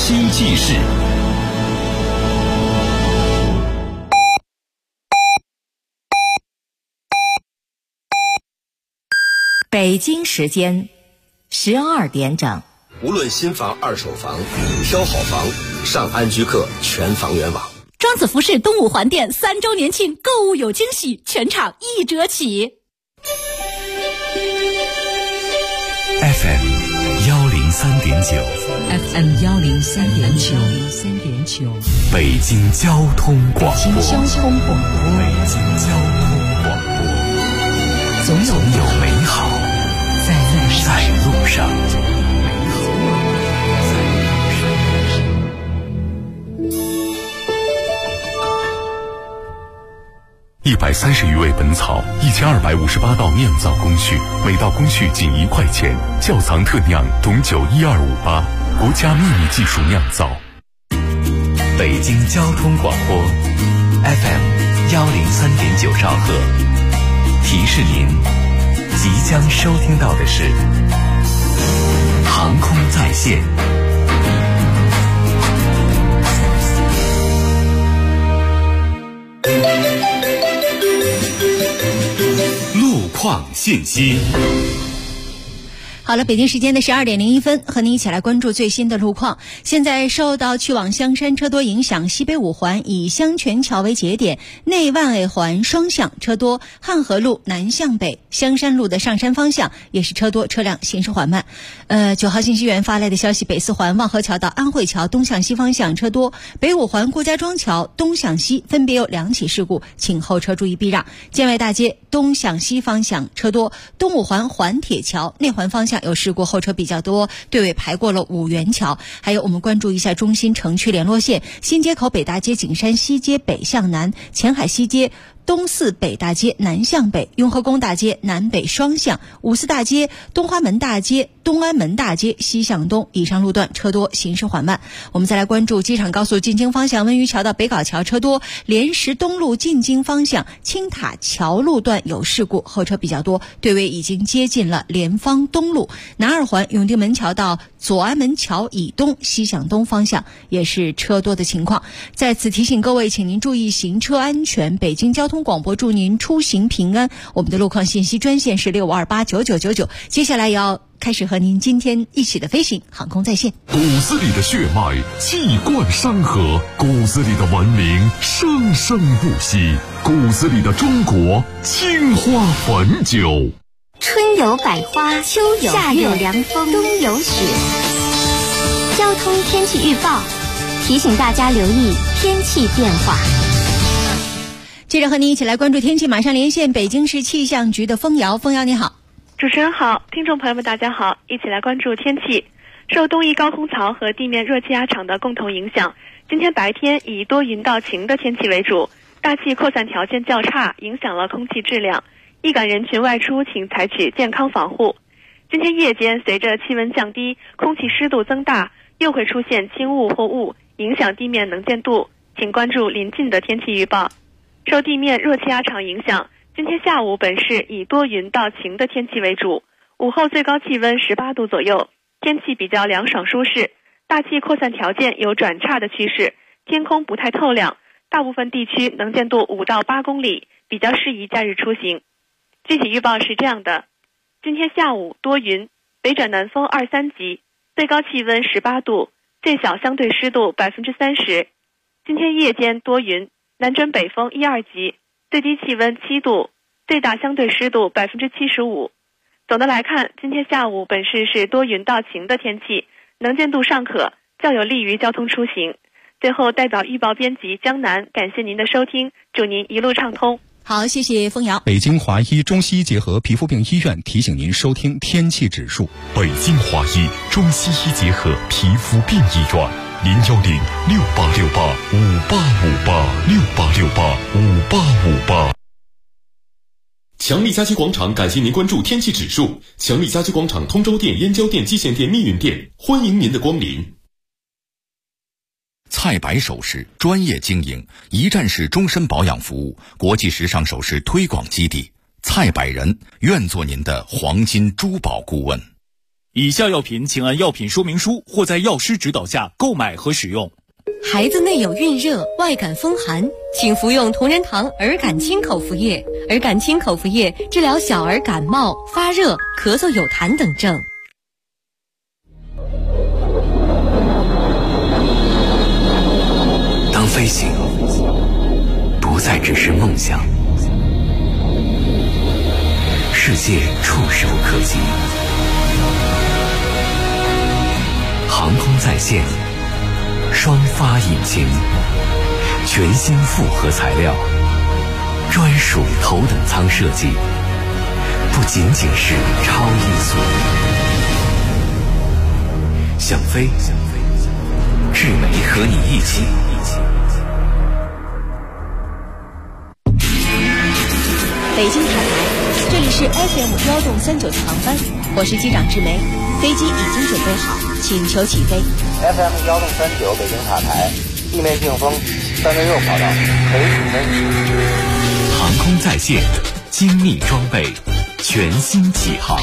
稀记事。 北京时间12点整。 无论新房二手房，挑好房，上安居客全房源网。 庄子服饰东五环店3周年庆，购物有惊喜，全场1折起。 FM 103.9 FM 103.9 北京交通广播。 北京交通广播，总有美好在路上。 130余味本草，1258道酿造工序，每道工序仅1块钱。窖藏特酿董酒12588，国家秘密技术酿造。 北京交通广播 FM 103.9兆赫，提示您即将收听到的是航空在线。 路况信息。 好了，北京时间的12点01分，和您一起来关注最新的路况。现在受到去往香山车多影响，西北五环以香泉桥为节点，内万尾环双向车多，汉河路南向北、香山路的上山方向也是车多，车辆行驶缓慢。9号信息源发来的消息，北四环望河桥到安慧桥东向西方向车多，北五环顾家庄桥东向西分别有2起事故，请后车注意避让。建外大街东向西方向车多，东五环环铁桥内环方向有事故，后车比较多，队尾排过了五元桥。还有我们关注一下中心城区联络线，新街口北大街景山西街北向南，前海西街东四北大街南向北，雍和宫大街南北双向，五四大街东花门大街东安门大街西向东，以上路段车多，行驶缓慢。我们再来关注机场高速进京方向温榆桥到北碏桥车多，莲石东路进京方向青塔桥路段有事故，后车比较多，队尾已经接近了莲芳东路。南二环永定门桥到左安门桥以东西向东方向也是车多的情况。在此提醒各位，请您注意行车安全。北京交通广播祝您出行平安。我们的路况信息专线是65289999。接下来要开始和您今天一起的飞行航空在线。 骨子里的血脉气贯山河，骨子里的文明生生不息，骨子里的中国青花汾酒。 春有百花，秋有夏有凉风，冬有雪。交通天气预报提醒大家留意天气变化。 接着和您一起来关注天气，马上连线北京市气象局的封瑶。封瑶你好。 主持人好，听众朋友们大家好，一起来关注天气。受东翼高空槽和地面热气压场的共同影响，今天白天以多云到晴的天气为主，大气扩散条件较差，影响了空气质量。易感人群外出请采取健康防护。今天夜间随着气温降低，空气湿度增大，又会出现轻雾或雾，影响地面能见度，请关注临近的天气预报。受地面热气压场影响，今天下午本市以多云到晴的天气为主，午后最高气温18度左右，天气比较凉爽舒适，大气扩散条件有转差的趋势，天空不太透亮，大部分地区能见度5到8公里，比较适宜假日出行。具体预报是这样的：今天下午多云，北转南风2、3级，最高气温18度，最小相对湿度30%。今天夜间多云，南转北风1、2级，最低气温7度，最大相对湿度75%。总的来看，今天下午本市是多云到晴的天气，能见度尚可，较有利于交通出行。最后代表预报编辑江南感谢您的收听，祝您一路畅通。 好，谢谢封瑶。 北京华医中西医结合皮肤病医院提醒您收听天气指数。 北京华医中西医结合皮肤病医院，0106868585858，686858。 强力家居广场感谢您关注天气指数。强力家居广场通州店、燕郊店、蓟县店、密云店，欢迎您的光临。 菜百首饰专业经营，一站式终身保养服务，国际时尚首饰推广基地，菜百人愿做您的黄金珠宝顾问。 以下药品请按药品说明书或在药师指导下购买和使用。 孩子内有孕热、外感风寒，请服用同仁堂儿感清口服液。儿感清口服液治疗小儿感冒、发热、咳嗽有痰等症。 当飞行不再只是梦想，世界触手可及，航空在线，双发引擎，全新复合材料，专属头等舱设计，不仅仅是超音速。想飞，志梅和你一起。 北京塔台，这里是 FM 1动39次航班，我是机长志梅，飞机已经准备好，请求起飞。 FM 1动39北京塔台，地面净风366跑道，可以起飞。 航空在线，精密装备，全新起航。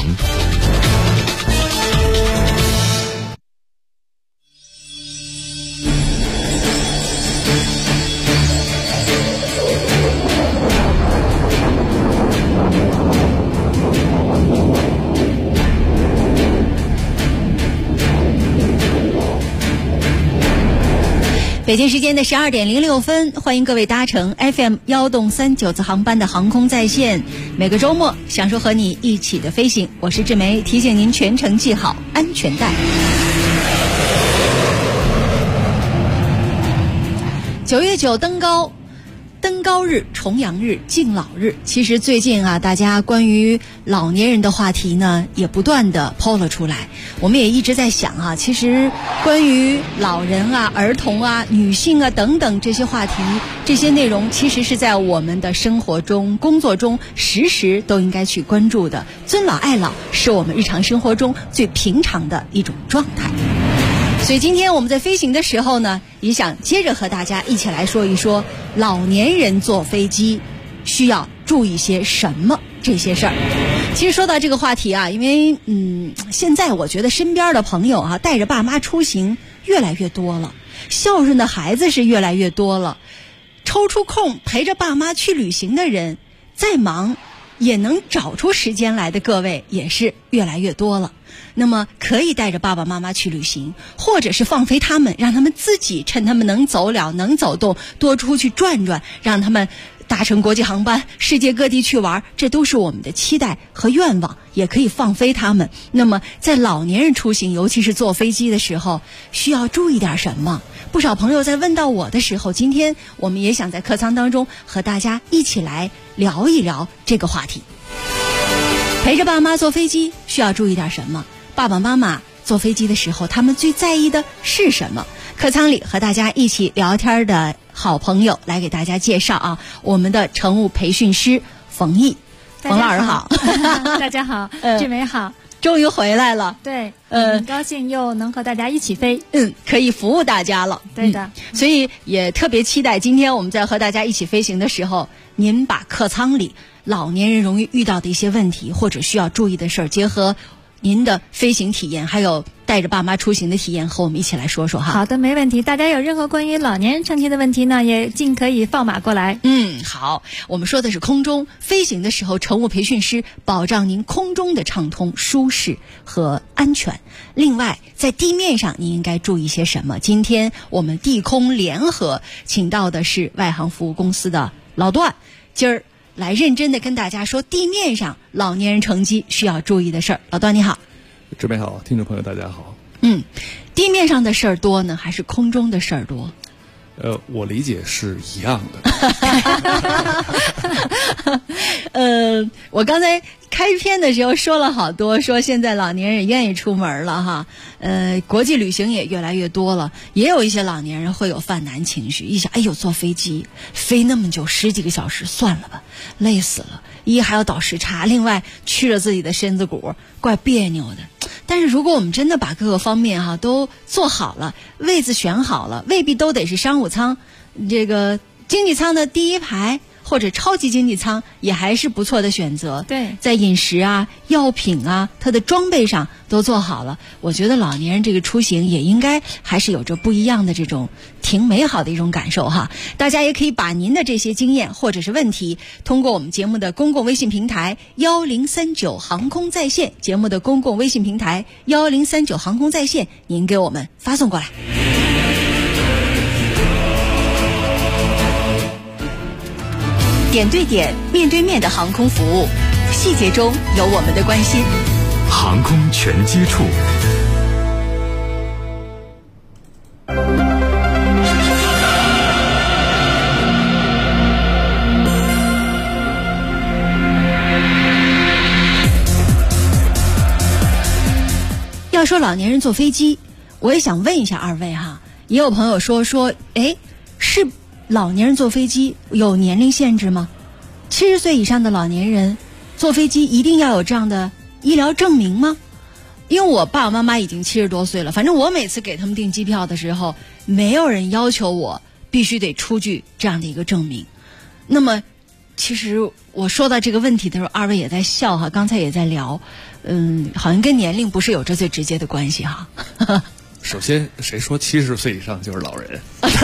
北京时间的12点06分，欢迎各位搭乘 FM 1动39次航班的航空在线，每个周末享受和你一起的飞行。我是志梅，提醒您全程系好安全带。9月9登高日、重阳日、敬老日，其实最近啊，大家关于老年人的话题呢，也不断的抛了出来。我们也一直在想啊，其实关于老人啊、儿童啊、女性啊等等这些话题、这些内容，其实是在我们的生活中、工作中时时都应该去关注的。尊老爱老是我们日常生活中最平常的一种状态。所以今天我们在飞行的时候呢，也想接着和大家一起来说一说老年人坐飞机需要注意些什么这些事儿。其实说到这个话题啊，因为现在我觉得身边的朋友啊，带着爸妈出行越来越多了，孝顺的孩子是越来越多了，抽出空陪着爸妈去旅行的人，再忙也能找出时间来的各位也是越来越多了。那么可以带着爸爸妈妈去旅行，或者是放飞他们，让他们自己趁他们能走了、能走动，多出去转转，让他们搭乘国际航班，世界各地去玩，这都是我们的期待和愿望，也可以放飞他们。那么在老年人出行，尤其是坐飞机的时候，需要注意点什么？不少朋友在问到我的时候，今天我们也想在客舱当中和大家一起来聊一聊这个话题。陪着爸妈坐飞机需要注意点什么？爸爸妈妈坐飞机的时候，他们最在意的是什么？客舱里和大家一起聊天的好朋友来给大家介绍啊，我们的乘务培训师冯毅。冯老师好。 大家好。志梅好。 终于回来了。 对，很高兴又能和大家一起飞。 可以服务大家了。 对的。 所以也特别期待今天我们在和大家一起飞行的时候，您把客舱里老年人容易遇到的一些问题或者需要注意的事儿，结合您的飞行体验，还有带着爸妈出行的体验，和我们一起来说说哈。 好的，没问题。大家有任何关于老年人乘机的问题呢，也尽可以放马过来。 好，我们说的是空中飞行的时候，乘务培训师保障您空中的畅通、舒适和安全。另外，在地面上您应该注意些什么？今天我们地空联合请到的是外航服务公司的老段，今儿来认真的跟大家说地面上老年人乘机需要注意的事儿。老段你好。 志梅好，听众朋友大家好。 地面上的事儿多呢，还是空中的事儿多？ 我理解是一样的。 我刚才开篇的时候说了好多，说现在老年人愿意出门了哈，国际旅行也越来越多了，也有一些老年人会有犯难情绪，一想，哎呦，坐飞机飞那么久10几个小时，算了吧，累死了，还要倒时差，另外屈着自己的身子骨，怪别扭的。但是如果我们真的把各个方面都做好了，位子选好了，未必都得是商务舱，这个经济舱的第一排或者超级经济舱也还是不错的选择。 对， 在饮食啊、药品啊、它的装备上都做好了，我觉得老年人这个出行也应该还是有着不一样的这种挺美好的一种感受哈。大家也可以把您的这些经验或者是问题，通过我们节目的公共微信平台1039航空在线，节目的公共微信平台1039航空在线，您给我们发送过来。点对点、面对面的航空服务，细节中有我们的关心。 航空全接触。 要说老年人坐飞机，我也想问一下二位哈，也有朋友说，是老年人坐飞机有年龄限制吗？70岁以上的老年人坐飞机一定要有这样的医疗证明吗？因为我爸爸妈妈已经70多岁了，反正我每次给他们订机票的时候，没有人要求我必须得出具这样的一个证明。那么其实我说到这个问题的时候，二位也在笑哈，刚才也在聊，好像跟年龄不是有着最直接的关系哈。 首先，谁说70岁以上就是老人？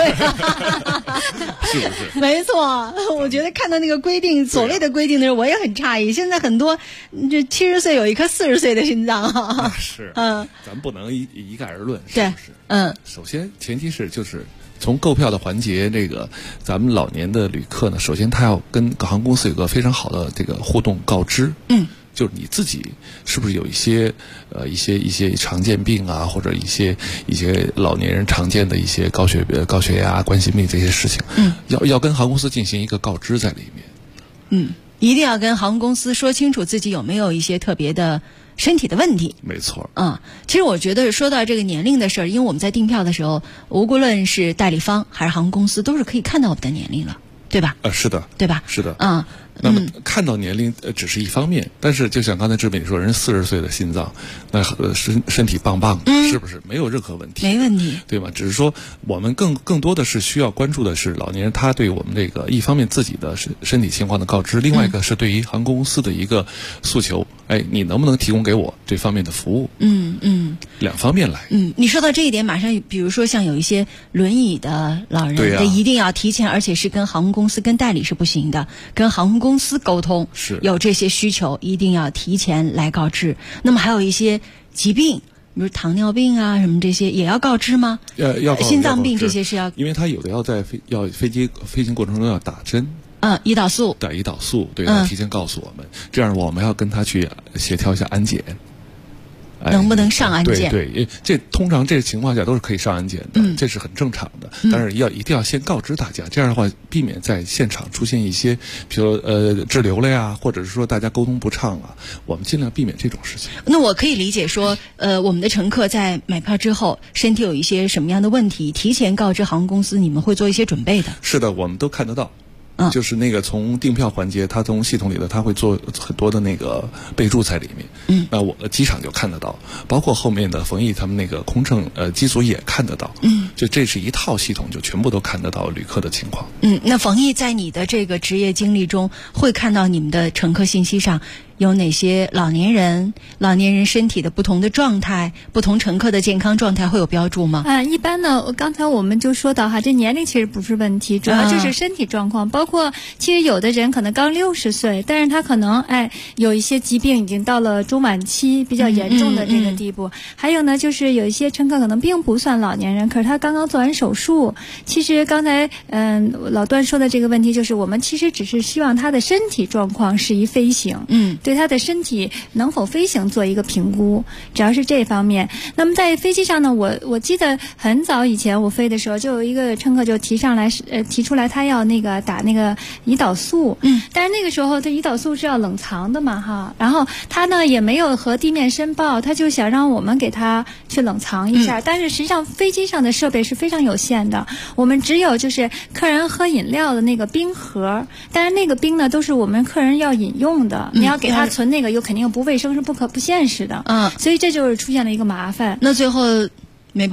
是不是？ 没错，我觉得看到那个规定，所谓的规定的时候，我也很诧异。现在很多这70岁有一颗40岁的心脏啊。 是，咱不能一概而论，是不是？首先前提是就是从购票的环节，这个咱们老年的旅客呢，首先他要跟航空公司有个非常好的这个互动告知。就是你自己是不是有一些常见病啊，或者一些老年人常见的一些高血压、冠心病这些事情，要跟航空公司进行一个告知在里面。 一定要跟航空公司说清楚自己有没有一些特别的身体的问题。 没错。 其实我觉得说到这个年龄的事儿，因为我们在订票的时候，无论是代理方还是航空公司，都是可以看到我们的年龄了，对吧？ 是的。 对吧？ 是的。那么看到年龄只是一方面，但是就像刚才志敏说，人40岁的心脏，那身体棒棒的，是不是没有任何问题？ 没问题， 对吗？只是说我们更多的是需要关注的是老年人他对我们这个一方面自己的身体情况的告知，另外一个是对于航空公司的一个诉求，你能不能提供给我这方面的服务？两方面来。 你说到这一点，马上比如说像有一些轮椅的老人， 对一定要提前，而且是跟航空公司跟代理是不行的，跟航空公司沟通， 是有这些需求一定要提前来告知。那么还有一些疾病，比如糖尿病啊什么这些也要告知吗？ 要心脏病这些是要， 因为他有的要在飞行过程中要打针。 胰岛素。 对，胰岛素，对，他提前告诉我们，这样我们要跟他去协调一下安检。 能不能上安检？ 对，这通常这情况下都是可以上安检的，这是很正常的。但是一定要先告知大家，这样的话避免在现场出现一些，比如滞留了呀，或者是说大家沟通不畅啊，我们尽量避免这种事情。 那我可以理解说，我们的乘客在买票之后，身体有一些什么样的问题，提前告知航空公司，你们会做一些准备的。 是的，我们都看得到。就是那个从订票环节，它从系统里的它会做很多的那个备注在里面。那我的机场就看得到，包括后面的冯毅他们那个空乘机组也看得到。就这是一套系统，就全部都看得到旅客的情况。 那冯毅在你的这个职业经历中，会看到你们的乘客信息上有哪些老年人身体的不同的状态，不同乘客的健康状态会有标注吗？ 一般呢，刚才我们就说到哈，这年龄其实不是问题，主要就是身体状况，包括其实有的人可能刚60岁，但是他可能有一些疾病已经到了中晚期比较严重的这个地步。还有呢，就是有一些乘客可能并不算老年人，可是他刚刚做完手术。其实刚才老段说的这个问题，就是我们其实只是希望他的身体状况适宜飞行。对他的身体能否飞行做一个评估，主要是这方面。那么在飞机上呢，我记得很早以前我飞的时候，就有一个乘客就提出来他要那个打那个胰岛素。但是那个时候他胰岛素是要冷藏的嘛哈，然后他呢也没有和地面申报，他就想让我们给他去冷藏一下。但是实际上飞机上的设备是非常有限的，我们只有就是客人喝饮料的那个冰盒，但是那个冰呢都是我们客人要饮用的，你要给他存那个又肯定不卫生，是不现实的。所以这就是出现了一个麻烦。 那最后没办法，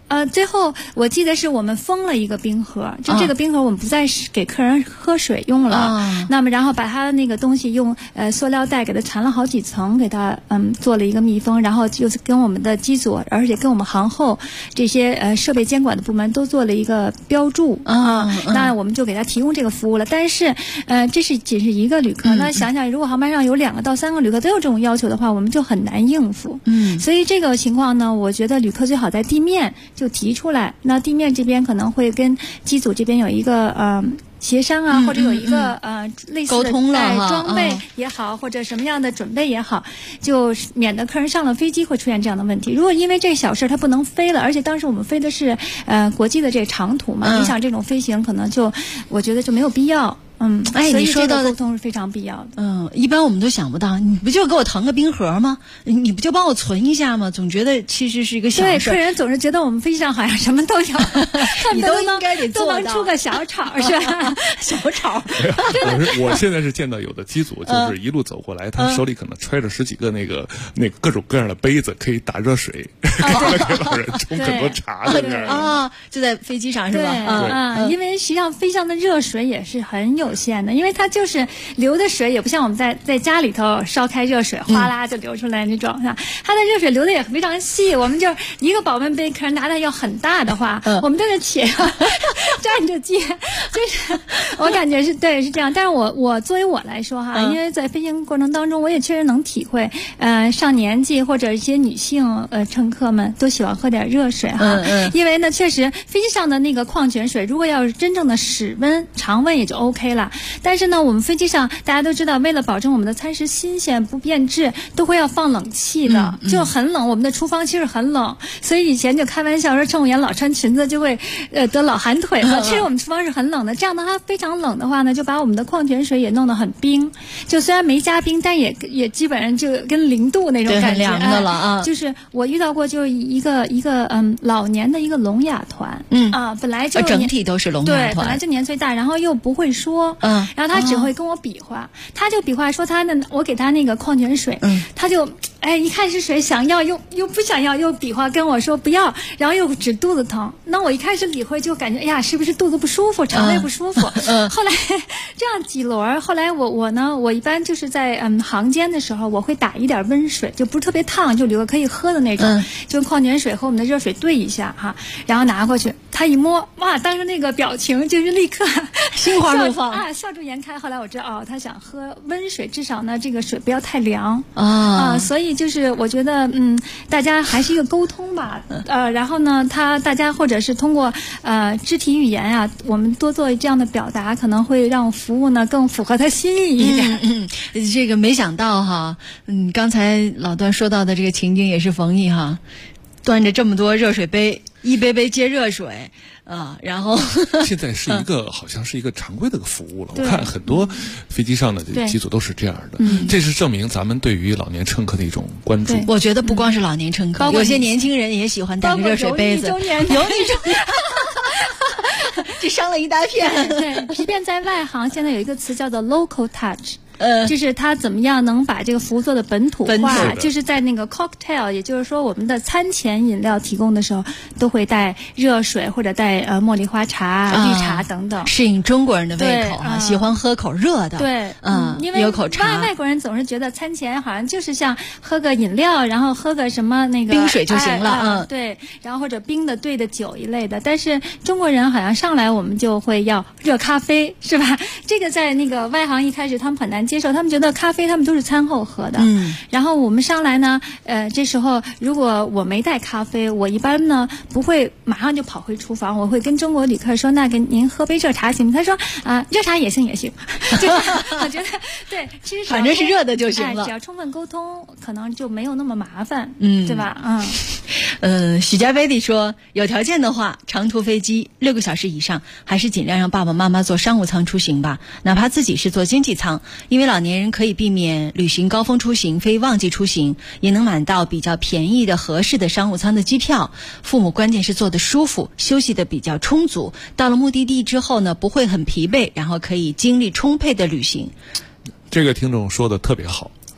最后我记得是我们封了一个冰盒，就这个冰盒我们不再给客人喝水用了，那么然后把它那个东西用塑料袋给它缠了好几层，给它做了一个密封，然后就是跟我们的机组，而且跟我们航后这些设备监管的部门都做了一个标注那我们就给他提供这个服务了。但是这是仅是一个旅客，那想想如果航班上有2个到3个旅客都有这种要求的话，我们就很难应付。所以这个情况呢，我觉得旅客最好在地面就提出来，那地面这边可能会跟机组这边有一个协商啊，或者有一个类似的沟通了装备也好，或者什么样的准备也好，就免得客人上了飞机会出现这样的问题。如果因为这小事他不能飞了，而且当时我们飞的是国际的这个长途嘛，你想这种飞行可能就我觉得就没有必要。所以这个沟通是非常必要的。 一般我们都想不到，你不就给我腾个冰盒吗？你不就帮我存一下吗？总觉得其实是一个小事。 对，客人总是觉得我们飞机上好像什么都有， 你都应该得做到， 都能出个小吵是吧？ 小吵。 我现在是见到有的机组就是一路走过来，他手里可能揣着10几个那个各种各样的杯子，可以打热水，给老人冲很多茶在那儿就在飞机上是吧？ 因为实际上飞机上的热水也是很有限的，因为它就是流的水也不像我们在家里头烧开热水哗啦就流出来那种，它的热水流的也非常细，我们就一个保温杯客人拿的要很大的话，我们都是且站着接，就是我感觉是对是这样。但是我作为我来说因为在飞行过程当中我也确实能体会上年纪或者一些女性乘客们都喜欢喝点热水因为呢确实飞机上的那个矿泉水如果要是真正的室温常温也就 OK 了，但是呢我们飞机上大家都知道为了保证我们的餐食新鲜不变质都会要放冷气的，就很冷，我们的厨房其实很冷，所以以前就开玩笑说乘务员老穿裙子就会得老寒腿了，其实我们厨房是很冷的，这样的话非常冷的话呢就把我们的矿泉水也弄得很冰，就虽然没加冰但也基本上就跟0度那种感觉， 很凉的了就是我遇到过就一个老年的一个聋哑团本来就整体都是聋哑团， 对，本来就年岁大，然后又不会说然后他只会跟我比划，他就比划说我给他那个矿泉水他就一看是水想要又不想要，又比划跟我说不要，然后又指肚子疼，那我一开始理会就感觉是不是肚子不舒服，肠胃不舒服后来这样几轮，后来我一般就是在航间的时候我会打一点温水，就不是特别烫，就留个可以喝的那种就矿泉水和我们的热水兑一下然后拿过去，他一摸哇，当时那个表情就是立刻心花怒放笑逐颜开，后来我知道他想喝温水，至少呢这个水不要太凉所以就是我觉得大家还是一个沟通吧然后呢大家或者是通过肢体语言我们多做这样的表达，可能会让服务呢更符合他心意一点这个没想到刚才老段说到的这个情景也是冯毅端着这么多热水杯，一杯杯接热水然后现在是好像是一个常规的服务了。我看很多飞机上的机组都是这样的，这是证明咱们对于老年乘客的一种关注。 我觉得不光是老年乘客，有些年轻人也喜欢带个热水杯子， 油腻中年这伤了一大片。 对，即便在外行，现在有一个词叫做 local touch。就是他怎么样能把这个服务做的本土化，就是在那个 cocktail， 也就是说我们的餐前饮料提供的时候都会带热水或者带茉莉花茶、绿茶等等， 适应中国人的胃口喜欢喝口热的。 对，因为有口茶。 外国人总是觉得餐前好像就是像喝个饮料，然后喝个什么那个冰水就行了， 对，然后或者冰的兑的酒一类的。但是中国人好像上来我们就会要热咖啡，是吧？这个在那个外行一开始他们很难接受，他们觉得咖啡他们都是餐后喝的。然后我们上来呢，这时候如果我没带咖啡，我一般呢不会马上就跑回厨房，我会跟中国旅客说，那给您喝杯热茶行吗？他说热茶也行。就是我觉得对，其实反正是热的就行了， 只要充分沟通，可能就没有那么麻烦，对吧？ 许家贝蒂说，有条件的话，长途飞机6个小时以上，还是尽量让爸爸妈妈坐商务舱出行吧，哪怕自己是坐经济舱，因为老年人可以避免旅行高峰出行、非旺季出行，也能买到比较便宜的合适的商务舱的机票。父母关键是坐得舒服，休息得比较充足，到了目的地之后呢，不会很疲惫，然后可以精力充沛的旅行。 这个听众说的特别好。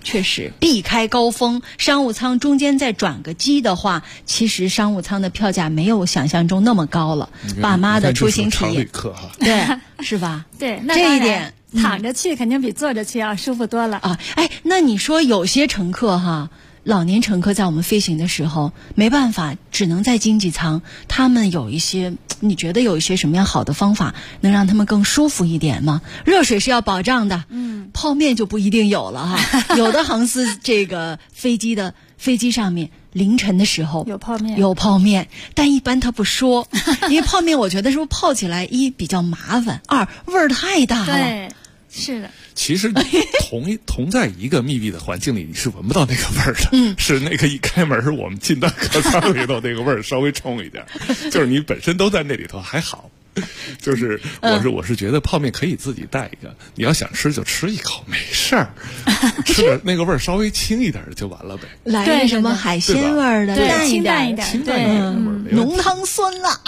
确实避开高峰，商务舱中间再转个机的话，其实商务舱的票价没有想象中那么高了。爸妈的出行体验， 常旅客哈， 对，是吧？ 对，那这一点躺着去肯定比坐着去要舒服多了啊！哎，那你说有些乘客哈，老年乘客在我们飞行的时候没办法，只能在经济舱，他们有一些，你觉得有一些什么样好的方法能让他们更舒服一点吗？热水是要保障的，泡面就不一定有了哈。有的航司这个飞机上面凌晨的时候有泡面，但一般他不说，因为泡面我觉得是不是泡起来一比较麻烦，二味儿太大了。 对，是的。 其实同在一个密闭的环境里，你是闻不到那个味儿的。是那个一开门，我们进到客舱里头，那个味儿稍微冲一点。就是你本身都在那里头还好。就是我是觉得泡面可以自己带一个，你要想吃就吃一口没事儿，吃的那个味儿稍微轻一点就完了呗。 来个什么海鲜味儿的， 清淡一点， 清淡一点的味儿， 浓汤酸辣。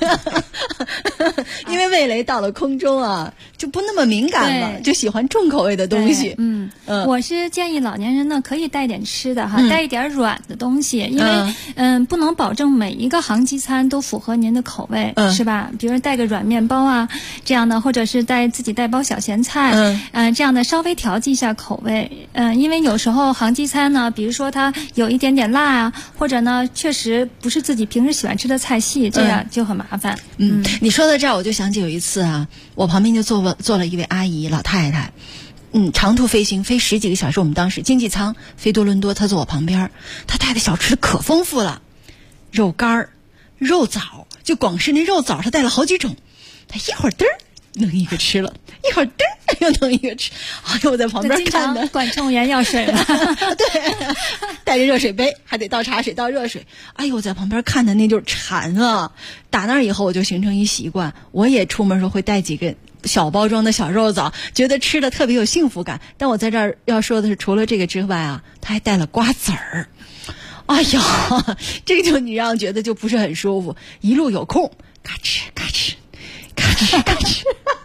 因为味蕾到了空中啊，就不那么敏感了，就喜欢重口味的东西。 我是建议老年人呢可以带点吃的哈，带一点软的东西，因为不能保证每一个航机餐都符合您的口味，是吧？比如带个软面包啊，这样的，或者是自己带包小咸菜，这样的稍微调剂一下口味，因为有时候航机餐呢，比如说它有一点点辣啊，或者呢确实不是自己平时喜欢吃的菜系，这样就很麻烦。 你说到这儿，我就想起有一次啊，我旁边就坐了一位阿姨老太太。长途飞行飞10几个小时，我们当时经济舱飞多伦多，她坐我旁边，她带的小吃可丰富了，肉干、肉枣，就光是那肉枣，她带了好几种，她一会儿嘚儿弄一个吃了，一会儿嘚儿又弄一个吃，哎呦，我在旁边看的， 管乘务员要水了， 对，带着热水杯，还得倒茶水倒热水，哎呦，我在旁边看的那就是馋啊！打那以后我就形成一习惯，我也出门时候会带几个小包装的小肉枣，觉得吃的特别有幸福感。但我在这儿要说的是，除了这个之外啊，他还带了瓜子儿。哎呀，这个就你让觉得就不是很舒服，一路有空咔哧咔哧咔哧咔哧。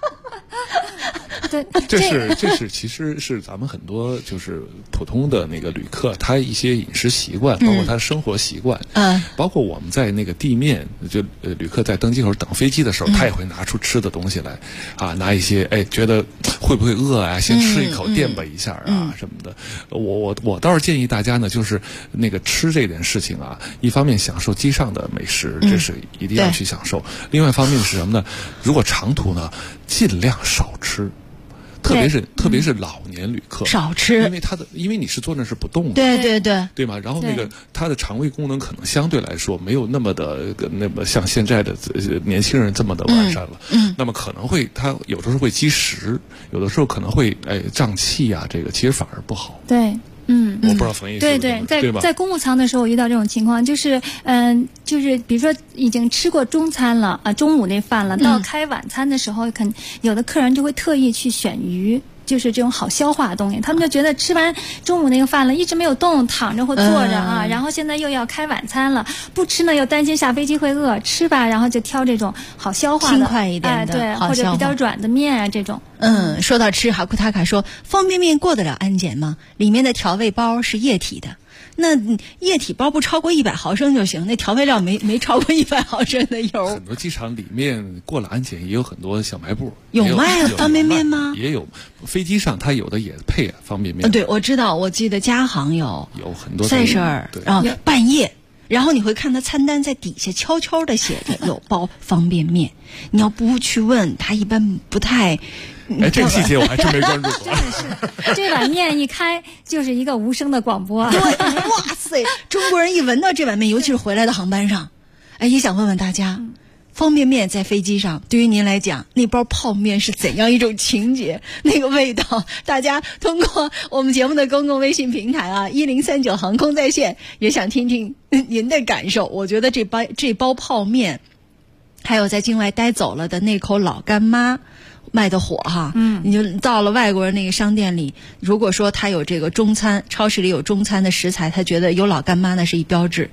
对， 这是其实是咱们很多就是普通的那个旅客，他一些饮食习惯，包括他的生活习惯，包括我们在那个地面，就旅客在登机口等飞机的时候，他也会拿出吃的东西来，拿一些觉得会不会饿啊，先吃一口垫吧一下啊什么的。我倒是建议大家呢，就是那个吃这件事情啊，一方面享受机上的美食，这是一定要去享受；另外一方面是什么呢？如果长途呢，尽量少吃。特别是老年旅客少吃， 因为你是坐那是不动的，对吗？然后那个他的肠胃功能可能相对来说没有那么像现在的年轻人这么的完善了，那么可能会他有的时候会积食，有的时候可能会胀气啊，这个其实反而不好。 对。 我不知道冯毅对，在公务舱的时候我遇到这种情况，就是比如说已经吃过中餐了啊，中午那饭了，到开晚餐的时候，有的客人就会特意去选鱼。就是这种好消化的东西，他们就觉得吃完中午那个饭了，一直没有动，躺着或坐着啊，然后现在又要开晚餐了，不吃呢又担心下飞机会饿，吃吧，然后就挑这种好消化的、 轻快一点的， 对，或者比较软的面啊这种。 说到吃，哈库塔卡说，方便面过得了安检吗？里面的调味包是液体的。那液体包不超过100毫升就行，那调味料没超过100毫升的油。 很多机场里面过了安检也有很多小卖部， 有卖方便面吗？ 也有，飞机上它有的也配方便面。 对，我知道，我记得嘉航有很多 32，然后半夜，然后你会看他餐单在底下悄悄的写着有包方便面，你要不去问他一般不太。 这个细节我还真没关注过。 真的是，这碗面一开就是一个无声的广播。 对，哇塞，中国人一闻到这碗面，尤其是回来的航班上，也想问问大家，方便面在飞机上对于您来讲，那包泡面是怎样一种情节？那个味道，大家通过我们节目的公共微信平台1039航空在线，也想听听您的感受。我觉得这包泡面，还有在境外待走了的那口老干妈。卖的火哈，你就到了外国人那个商店里，如果说他有这个中餐，超市里有中餐的食材，他觉得有老干妈那是一标志，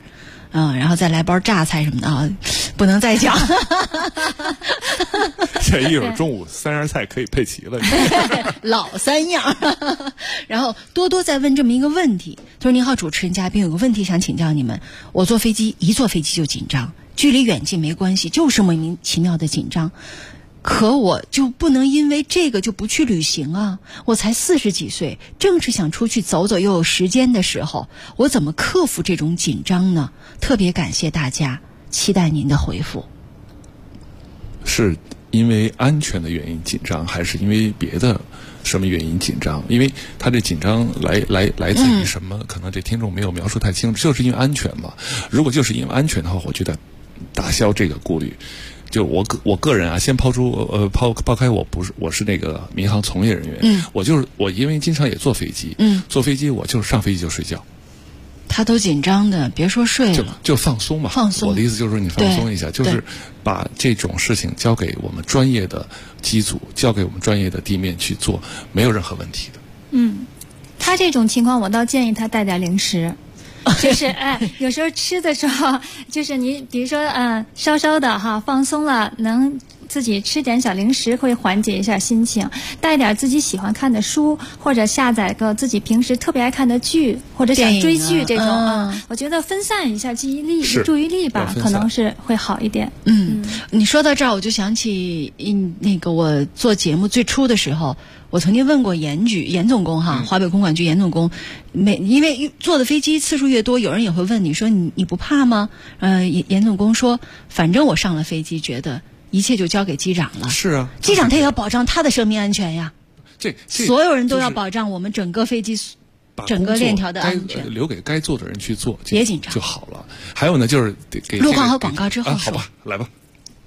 然后再来包榨菜什么的啊，不能再讲。 这一会儿中午3样菜可以配齐了， 老3样。然后多多再问这么一个问题，他说：“您好，主持人嘉宾，有个问题想请教你们。我坐飞机一坐飞机就紧张，距离远近没关系，就是莫名其妙的紧张。可我就不能因为这个就不去旅行啊！我才40几岁，正是想出去走走又有时间的时候，我怎么克服这种紧张呢？特别感谢大家，期待您的回复。” 是因为安全的原因紧张，还是因为别的什么原因紧张？因为他这紧张来自于什么？可能这听众没有描述太清楚，就是因为安全嘛。如果就是因为安全的话，我觉得打消这个顾虑。就我个人啊，先抛开我是那个民航从业人员，我因为经常也坐飞机，坐飞机我就是上飞机就睡觉。 他都紧张的，别说睡了， 就放松嘛。放松，我的意思就是说你放松一下，就是把这种事情交给我们专业的机组，交给我们专业的地面去做，没有任何问题的。 他这种情况，我倒建议他带点零食。就是有时候吃的时候，就是你比如说稍稍的放松了，能自己吃点小零食，会缓解一下心情。带点自己喜欢看的书，或者下载个自己平时特别爱看的剧，或者想追剧这种我觉得分散一下注意力吧，可能是会好一点。 你说到这儿，我就想起那个我做节目最初的时候，我曾经问过严总工华北空管局严总工，因为坐的飞机次数越多，有人也会问你说你不怕吗？严总工说，反正我上了飞机，觉得一切就交给机长了。 是啊， 机长他也要保障他的生命安全呀。所有人都要保障我们整个飞机整个链条的安全， 留给该做的人去做， 别紧张就好了。还有呢，就是给路况和广告之后好吧，来吧。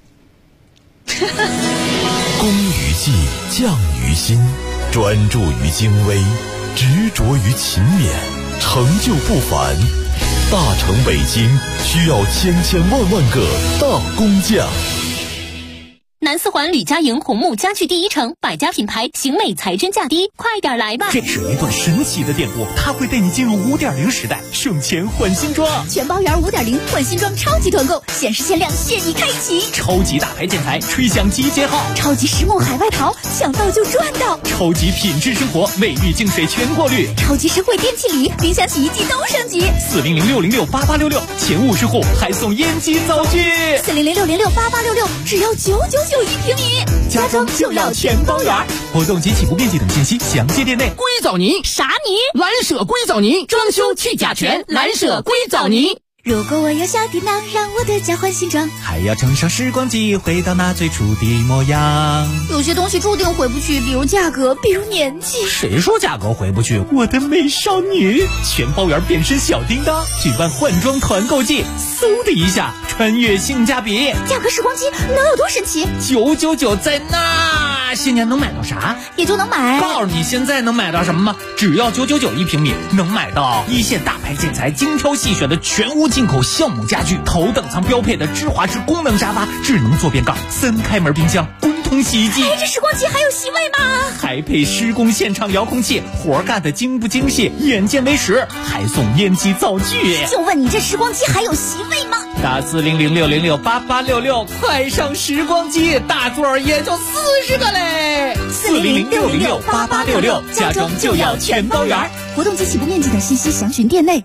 工于技，匠于心，专注于精微，执着于勤勉，成就不凡。大成北京需要千万个大工匠。 南四环吕家营红木家具第一城，百家品牌，型美才真价低，快点来吧！ 这是一段神奇的电波，它会带你进入5.0时代，省钱换新装， 全包圆5.0换新装超级团购，限时限量，现已开启！ 超级大牌建材，吹响集结号！ 超级实木海外淘，抢到就赚到！ 超级品质生活，卫浴净水全过滤！ 超级实惠电器礼，冰箱洗衣机都升级 ！400-606-8866，前50户还送烟机灶具 ！400-606-8866，只要999一平米， 家装就要全包圆。活动及起步面积等信息详见店内。 硅藻泥啥泥？ 蓝舍硅藻泥，装修去甲醛，蓝舍硅藻泥。 如果我有小电脑，让我的家换新装， 还要乘上时光机，回到那最初的模样。 有些东西注定回不去，比如价格，比如年纪。 谁说价格回不去？ 我的美少女，全包圆变身小叮当，举办换装团购季，嗖的一下穿越性价比。 价格时光机能有多神奇 ？999在那，现在能买到啥？ 也就能买。 告诉你现在能买到什么吗？只要999一平米，能买到一线大牌建材，精挑细选的全屋进口橡木家具，头等舱标配的芝华士功能沙发，智能坐便杠，3开门冰箱，滚筒洗衣机。 这时光机还有席位吗？ 还配施工现场遥控器，活干的精不精细，眼见为实，还送烟机灶具。 就问你这时光机还有席位吗？ 打400-606-8866，快上时光机，大座也就40个嘞。400-606-8866，家装就要全包圆。 活动及起步面积等信息详询店内。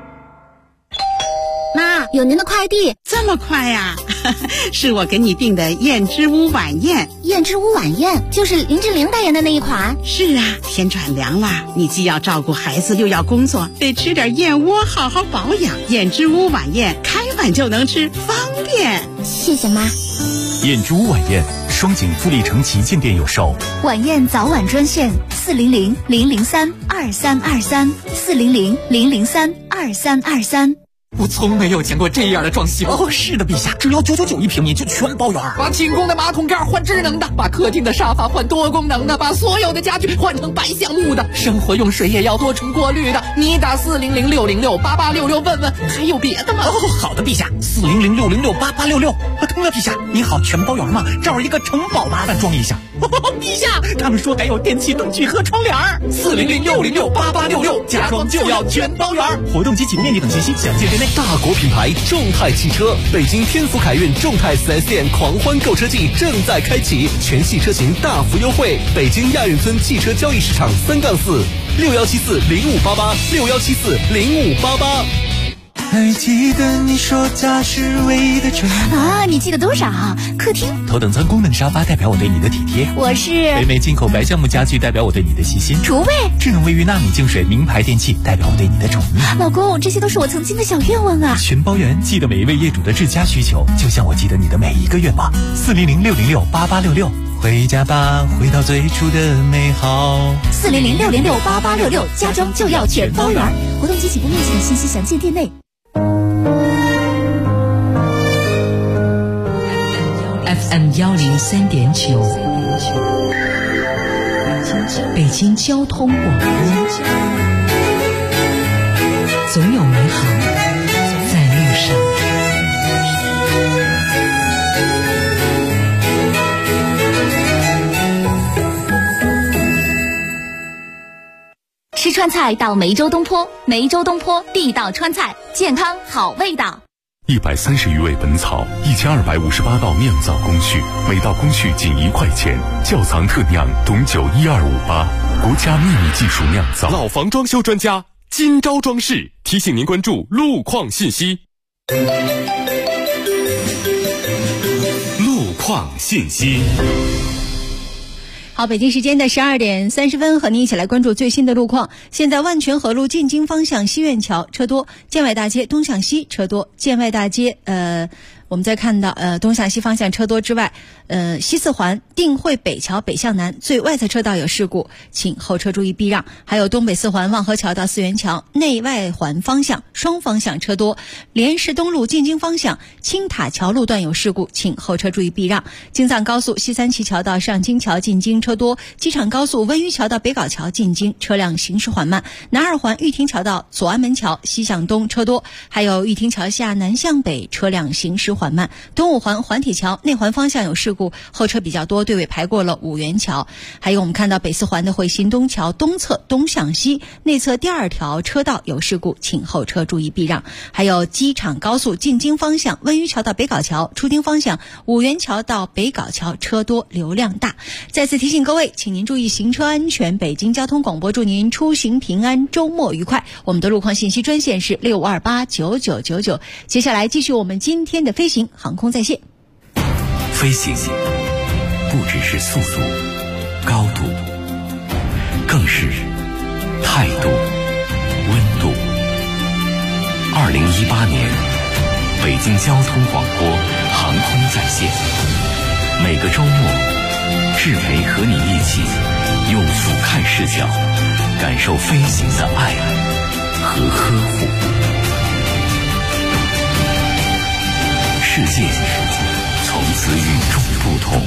妈，有您的快递。 这么快呀？是我给你订的燕之屋晚宴。 燕之屋晚宴就是林志玲代言的那一款。 是啊，天转凉了，你既要照顾孩子又要工作，得吃点燕窝好好保养。燕之屋晚宴开碗就能吃，方便。 谢谢妈。 燕之屋晚宴，双井富力城旗舰店有售。 晚宴早晚专线400-003-2323，400-003-2323。 我从没有见过这样的装修。哦，是的，陛下，只要999一平米就全包圆。 把寝宫的马桶盖换智能的，把客厅的沙发换多功能的，把所有的家具换成白橡木的，生活用水也要多重过滤的。你打400-606-8866问问，还有别的吗？ 哦，好的，陛下，400-606-8866。对了，陛下，你好，全包圆吗？这儿一个城堡，麻烦装一下。 陛下，他们说还有电器灯具和窗帘，4006068866，家装就要全包圆。活动及起步面积等信息详见店内。 大国品牌众泰汽车，北京天府凯运众泰 4S 店狂欢购车季正在开启，全系车型大幅优惠。北京亚运村汽车交易市场3-461740588，61740588。 还记得你说家是唯一的宠啊？你记得多少？客厅头等舱功能沙发代表我对你的体贴， 我是北美进口白橡木家具代表我对你的细心， 厨卫智能卫浴纳米净水名牌电器代表我对你的宠溺。 老公，这些都是我曾经的小愿望啊！ 全包圆，记得每一位业主的至佳需求，就像我记得你的每一个愿望。400-606-8866，回家吧，回到最初的美好。 400-606-8866，家装就要全包圆。活动及起步面积等信息详见店内。 FM 103.9，北京交通广播，总有美好在路上。 吃川菜到梅州东坡，梅州东坡地道川菜，健康好味道。 130余味本草，1258道酿造工序，每道工序仅1块钱。窖藏特酿董酒12588，国家秘密技术酿造。 老房装修专家金朝装饰提醒您关注路况信息。路况信息。 好，北京时间的12:30，和您一起来关注最新的路况。现在万泉河路进京方向西苑桥车多，建外大街东向西车多，建外大街我们再看到东向西方向车多之外，西四环定慧北桥北向南最外侧车道有事故，请后车注意避让。还有东北四环望河桥到四元桥内外环方向双方向车多，莲石东路进京方向青塔桥路段有事故，请后车注意避让。京藏高速西三旗桥到上京桥进京车多，机场高速温榆桥到北碏桥进京车辆行驶缓慢，南二环玉亭桥到左安门桥西向东车多，还有玉亭桥下南向北车辆行驶缓慢。东五环环铁桥内环方向有事故，后车比较多，队尾排过了五元桥。还有我们看到北四环的汇新东桥东侧东向西内侧第2条车道有事故，请后车注意避让。还有机场高速进京方向温榆桥到北碏桥，出京方向五元桥到北碏桥车多流量大。再次提醒各位，请您注意行车安全。北京交通广播祝您出行平安，周末愉快。我们的路况信息专线是65289999。接下来继续我们今天的飞行航空在线。 飞行不只是速度、高度，更是态度、温度。2018年，北京交通广播航空在线，每个周末，志培和你一起用俯瞰视角，感受飞行的爱和呵护。世界从此与众不同。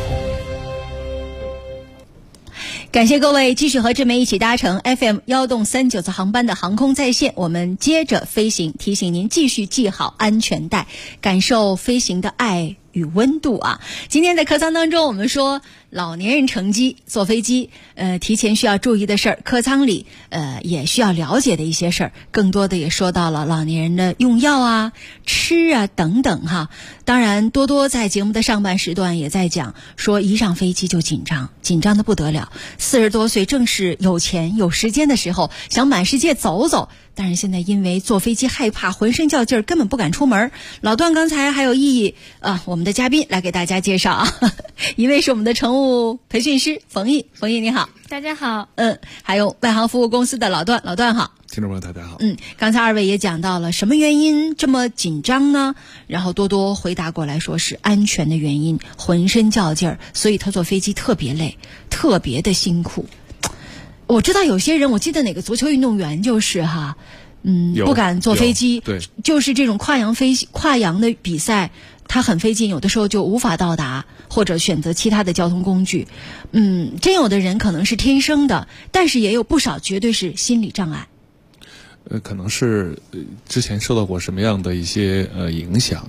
感谢各位继续和志梅一起搭乘 FM 1动39次航班的航空在线，我们接着飞行，提醒您继续系好安全带，感受飞行的爱与温度啊！今天在客舱当中，我们说老年人乘机坐飞机，提前需要注意的事儿，客舱里也需要了解的一些事儿，更多的也说到了老年人的用药啊、吃啊等等哈。当然，多多在节目的上半时段也在讲说，一上飞机就紧张的不得了。40多岁正是有钱有时间的时候，想满世界走走。但是现在因为坐飞机害怕，浑身较劲儿，根本不敢出门。老段刚才还有意义我们的嘉宾来给大家介绍啊，一位是我们的乘务培训师冯毅，冯毅你好。 大家好。 还有外航服务公司的老段，老段好。 听众朋友大家好。 刚才二位也讲到了什么原因这么紧张呢？然后多多回答过来说是安全的原因，浑身较劲儿，所以他坐飞机特别累，特别的辛苦。我知道有些人，我记得哪个足球运动员就是不敢坐飞机， 对， 就是这种跨洋的比赛，他很费劲，有的时候就无法到达，或者选择其他的交通工具。真有的人可能是天生的，但是也有不少绝对是心理障碍。 可能是之前受到过什么样的一些影响，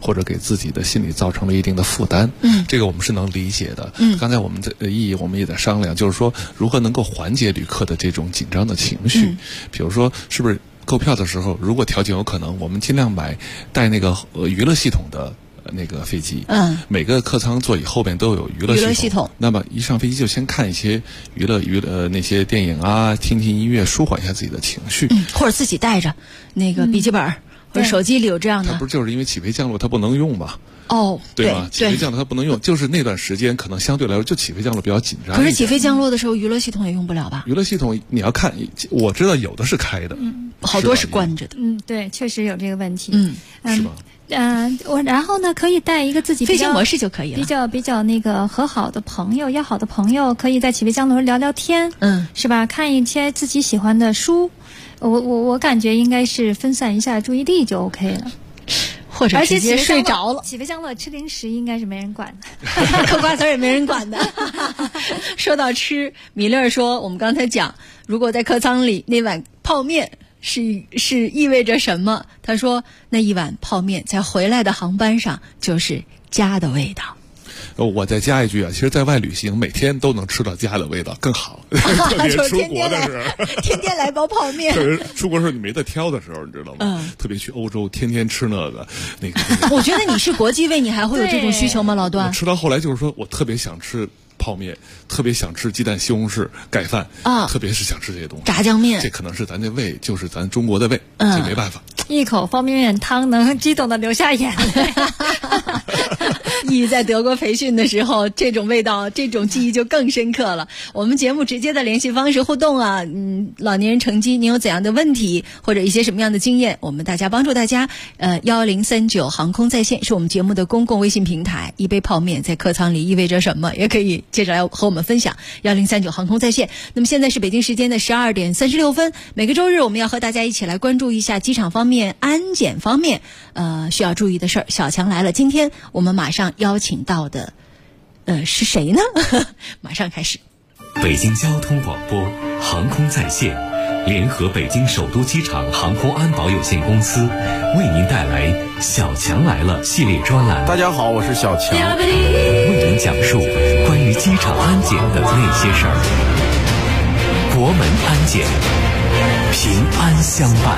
或者给自己的心理造成了一定的负担。这个我们是能理解的。刚才我们的意义我们也在商量，就是说如何能够缓解旅客的这种紧张的情绪。比如说是不是购票的时候，如果条件有可能，我们尽量买带那个娱乐系统的那个飞机。每个客舱座椅后边都有娱乐系统。那么一上飞机就先看一些娱乐那些电影啊，听听音乐，舒缓一下自己的情绪。 或者自己带着那个笔记本或者手机里有这样的。 它不就是因为起飞降落它不能用吗？对吧？起飞降落它不能用，就是那段时间可能相对来说就起飞降落比较紧张。 可是起飞降落的时候，娱乐系统也用不了吧？ 娱乐系统你要看，我知道有的是开的， 好多是关着的。 对，确实有这个问题。 是吧？ 然后呢，可以带一个自己飞行模式就可以了。 比较那个和好的朋友、要好的朋友，可以在起飞降落时聊聊天，是吧？看一些自己喜欢的书。我感觉应该是分散一下注意力就 OK 了。 或者直接睡着了。 起飞降落吃零食应该是没人管的， 嗑瓜子也没人管的。说到吃，米勒说我们刚才讲，如果在客舱里那碗泡面是意味着什么？他说那一碗泡面在回来的航班上就是家的味道。 我再加一句啊，其实在外旅行每天都能吃到家的味道更好。特别出国的时候， 天天来包泡面。 出国时候你没得挑的时候，你知道吗？特别去欧洲，天天吃那个。 我觉得你是国际胃，你还会有这种需求吗，老段？ 我吃到后来就是说我特别想吃泡面，特别想吃鸡蛋西红柿盖饭特别是想吃这些东西。 炸酱面， 这可能是咱这胃，就是咱中国的胃，这没办法。 一口方便面汤能激动的流下眼泪。 你在德国培训的时候，这种味道，这种记忆就更深刻了。我们节目直接的联系方式互动啊，老年人乘机，您有怎样的问题或者一些什么样的经验，我们大家帮助大家。1039航空在线是我们节目的公共微信平台。一杯泡面在客舱里意味着什么，也可以接着来和我们分享。1039航空在线。那么现在是北京时间的12点36分。每个周日我们要和大家一起来关注一下机场方面、安检方面需要注意的事儿。小强来了，今天我们马上邀请到的是谁呢？马上开始。 北京交通广播航空在线联合北京首都机场航空安保有限公司为您带来小强来了系列专栏。 大家好，我是小强， 为您讲述关于机场安检的那些事儿。国门安检，平安相伴。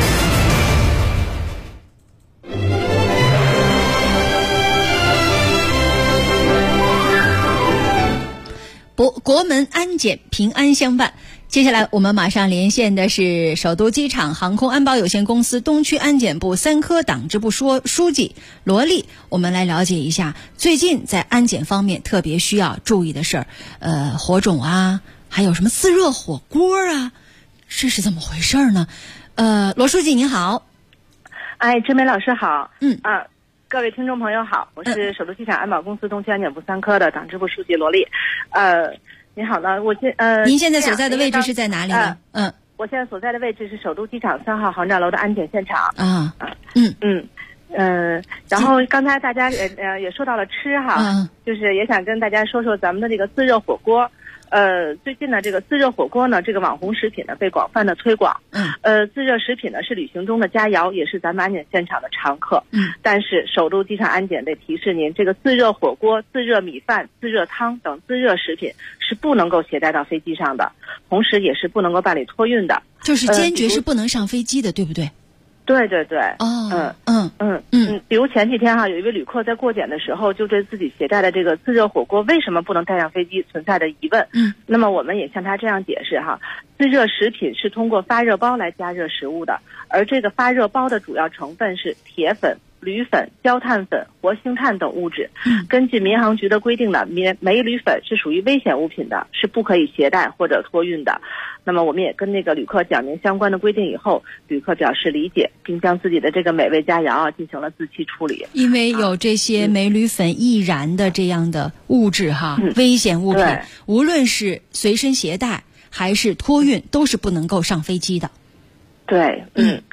国门安检，平安相伴。接下来我们马上连线的是首都机场航空安保有限公司东区安检部3科党支部书记罗丽，我们来了解一下最近在安检方面特别需要注意的事儿。火种啊，还有什么自热火锅啊，这是怎么回事呢？罗书记您好。 志梅老师好。各位听众朋友好，我是首都机场安保公司东区安检部3科的党支部书记罗丽。您好呢， 您现在所在的位置是在哪里呢？ 我现在所在的位置是首都机场3号航站楼的安检现场。然后刚才大家也说到了吃哈，就是也想跟大家说说咱们的这个自热火锅。最近呢，这个自热火锅呢，这个网红食品呢被广泛的推广。自热食品呢是旅行中的佳肴，也是咱们安检现场的常客。但是首都机场安检得提示您，这个自热火锅、自热米饭、自热汤等自热食品是不能够携带到飞机上的，同时也是不能够办理托运的。 就是坚决是不能上飞机的，对不对？ 对对对。比如前几天有一位旅客在过检的时候，就对自己携带的这个自热火锅为什么不能带上飞机存在的疑问。那么我们也向他这样解释自热食品是通过发热包来加热食物的，而这个发热包的主要成分是铁粉、铝粉、焦炭粉、活性炭等物质。根据民航局的规定呢，煤铝粉是属于危险物品的，是不可以携带或者托运的。那么我们也跟那个旅客讲明相关的规定以后，旅客表示理解，并将自己的这个美味佳肴进行了自弃处理。 因为有这些煤铝粉易燃的这样的物质危险物品，无论是随身携带还是托运，都是不能够上飞机的。 对，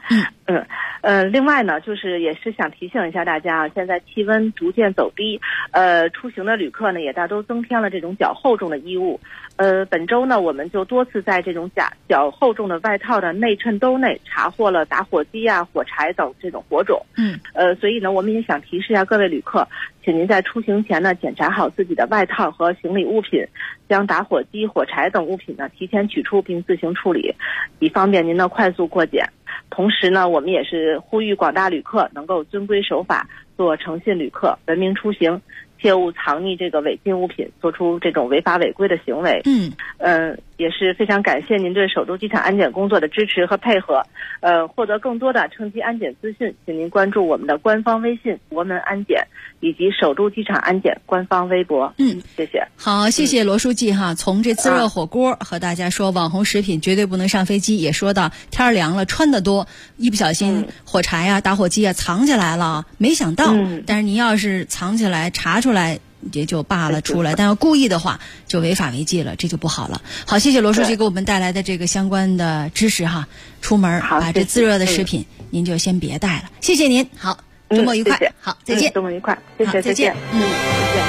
另外呢，就是也是想提醒一下大家啊，现在气温逐渐走低，出行的旅客呢也大都增添了这种较厚重的衣物。本周呢，我们就多次在这种较厚重的外套的内衬兜内查获了打火机啊、火柴等这种火种。所以呢，我们也想提示一下各位旅客，请您在出行前呢检查好自己的外套和行李物品，将打火机、火柴等物品呢提前取出并自行处理，以方便您的快速过检。同时呢，我们也是呼吁广大旅客能够遵规守法，做诚信旅客，文明出行，切勿藏匿这个违禁物品，做出这种违法违规的行为。也是非常感谢您对首都机场安检工作的支持和配合。获得更多的乘机安检资讯，请您关注我们的官方微信国门安检以及首都机场安检官方微博。谢谢。 好，谢谢罗书记哈。从这自热火锅和大家说网红食品绝对不能上飞机，也说到天凉了穿得多，一不小心火柴啊、打火机啊藏起来了，没想到。但是您要是藏起来查出来也就罢了，出来，但要故意的话就违法违纪了，这就不好了。好，谢谢罗书记给我们带来的这个相关的知识哈。出门把这自热的食品您就先别带了，谢谢您。好，周末愉快。好，再见。 周末愉快，谢谢，再见。再见。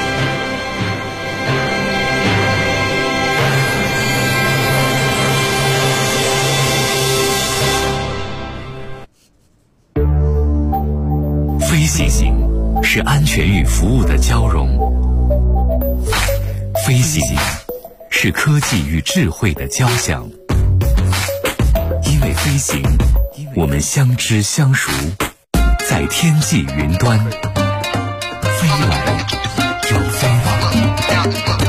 飞行是安全与服务的交融，飞行是科技与智慧的交响。因为飞行，我们相知相熟，在天际云端，飞来又飞往。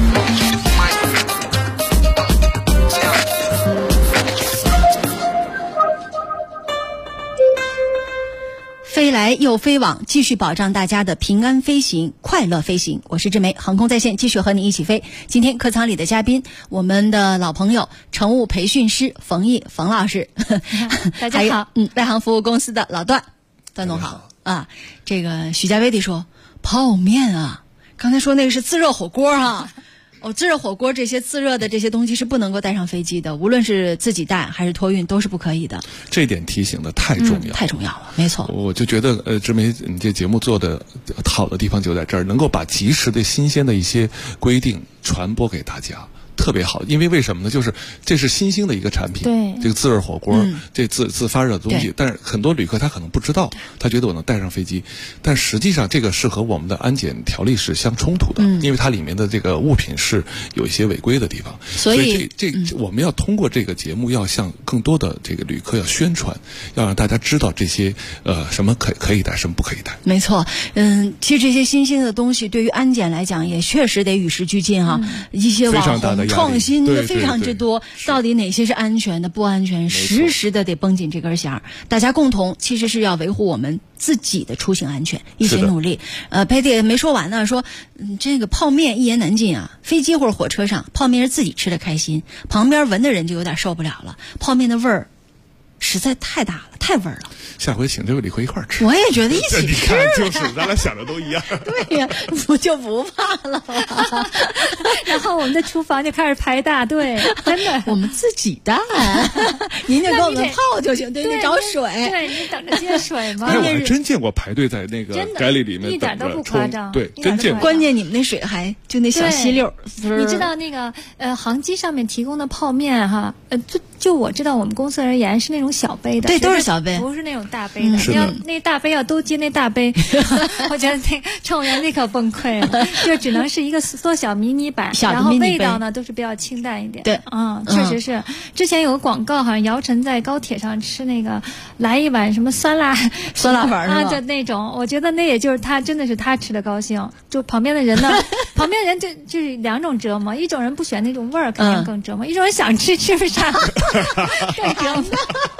飞来又飞往，继续保障大家的平安飞行、快乐飞行。我是志梅，航空在线继续和你一起飞。今天客舱里的嘉宾，我们的老朋友乘务培训师冯毅冯老师， 大家好。 外航服务公司的老段总好啊。这个许家威的说泡面啊，刚才说那个是自热火锅啊。自热火锅这些自热的这些东西是不能够带上飞机的，无论是自己带还是托运都是不可以的。 这点提醒的太重要， 太重要了，没错。 我就觉得志梅你这节目做的好的地方就在这儿，能够把及时的新鲜的一些规定传播给大家。特别好，因为什么呢？就是这是新兴的一个产品， 对， 这个自热火锅，这自发热的东西，但是很多旅客他可能不知道，他觉得我能带上飞机，但实际上这个是和我们的安检条例是相冲突的，因为它里面的这个物品是有一些违规的地方，所以我们要通过这个节目，要向更多的这个旅客要宣传，要让大家知道这些什么可以带，什么不可以带。 没错，其实这些新兴的东西对于安检来讲也确实得与时俱进哈，一些网红创新的非常之多，到底哪些是安全的不安全，实时的得绷紧这根弦儿，大家共同其实是要维护我们自己的出行安全，一起努力。裴姐没说完呢，说这个泡面一言难尽啊，飞机或者火车上泡面是自己吃的开心，旁边闻的人就有点受不了了，泡面的味儿实在太大了，太味儿了。 下回请这位李逵一块儿吃。 我也觉得一起吃。 就是咱俩想的都一样。 对呀，不就不怕了吗？ 然后我们的厨房就开始排大队，真的， 我们自己带，您就给我们泡就行，对，找水。 对，你等着接水嘛。 哎，我还真见过排队在那个改里里面， 一点都不夸张。 对，真见过。 关键你们那水还就那小溪溜。 你知道那个航机上面提供的泡面哈，就我知道我们公司而言是那种小杯的， 对，都是小杯， 不是那种大杯的。那大杯要都接那大杯，我觉得那乘务员立刻崩溃了，就只能是一个缩小迷你版，然后味道呢都是比较清淡一点。 对， 确实是。之前有个广告，好像姚晨在高铁上吃那个来一碗什么酸辣粉啊， 就那种，我觉得那也就是他真的是他吃的高兴，就旁边的人呢，旁边人就是两种折磨，一种人不选那种味儿，肯定更折磨；一种人想吃不上。更折磨，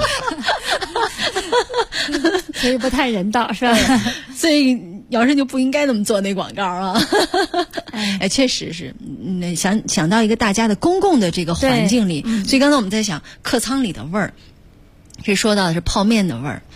所以不太人道，是吧？ 所以姚晨就不应该那么做那广告啊！哎，确实是，想到一个大家的公共的这个环境里，所以刚才我们在想客舱里的味儿，这说到的是泡面的味儿。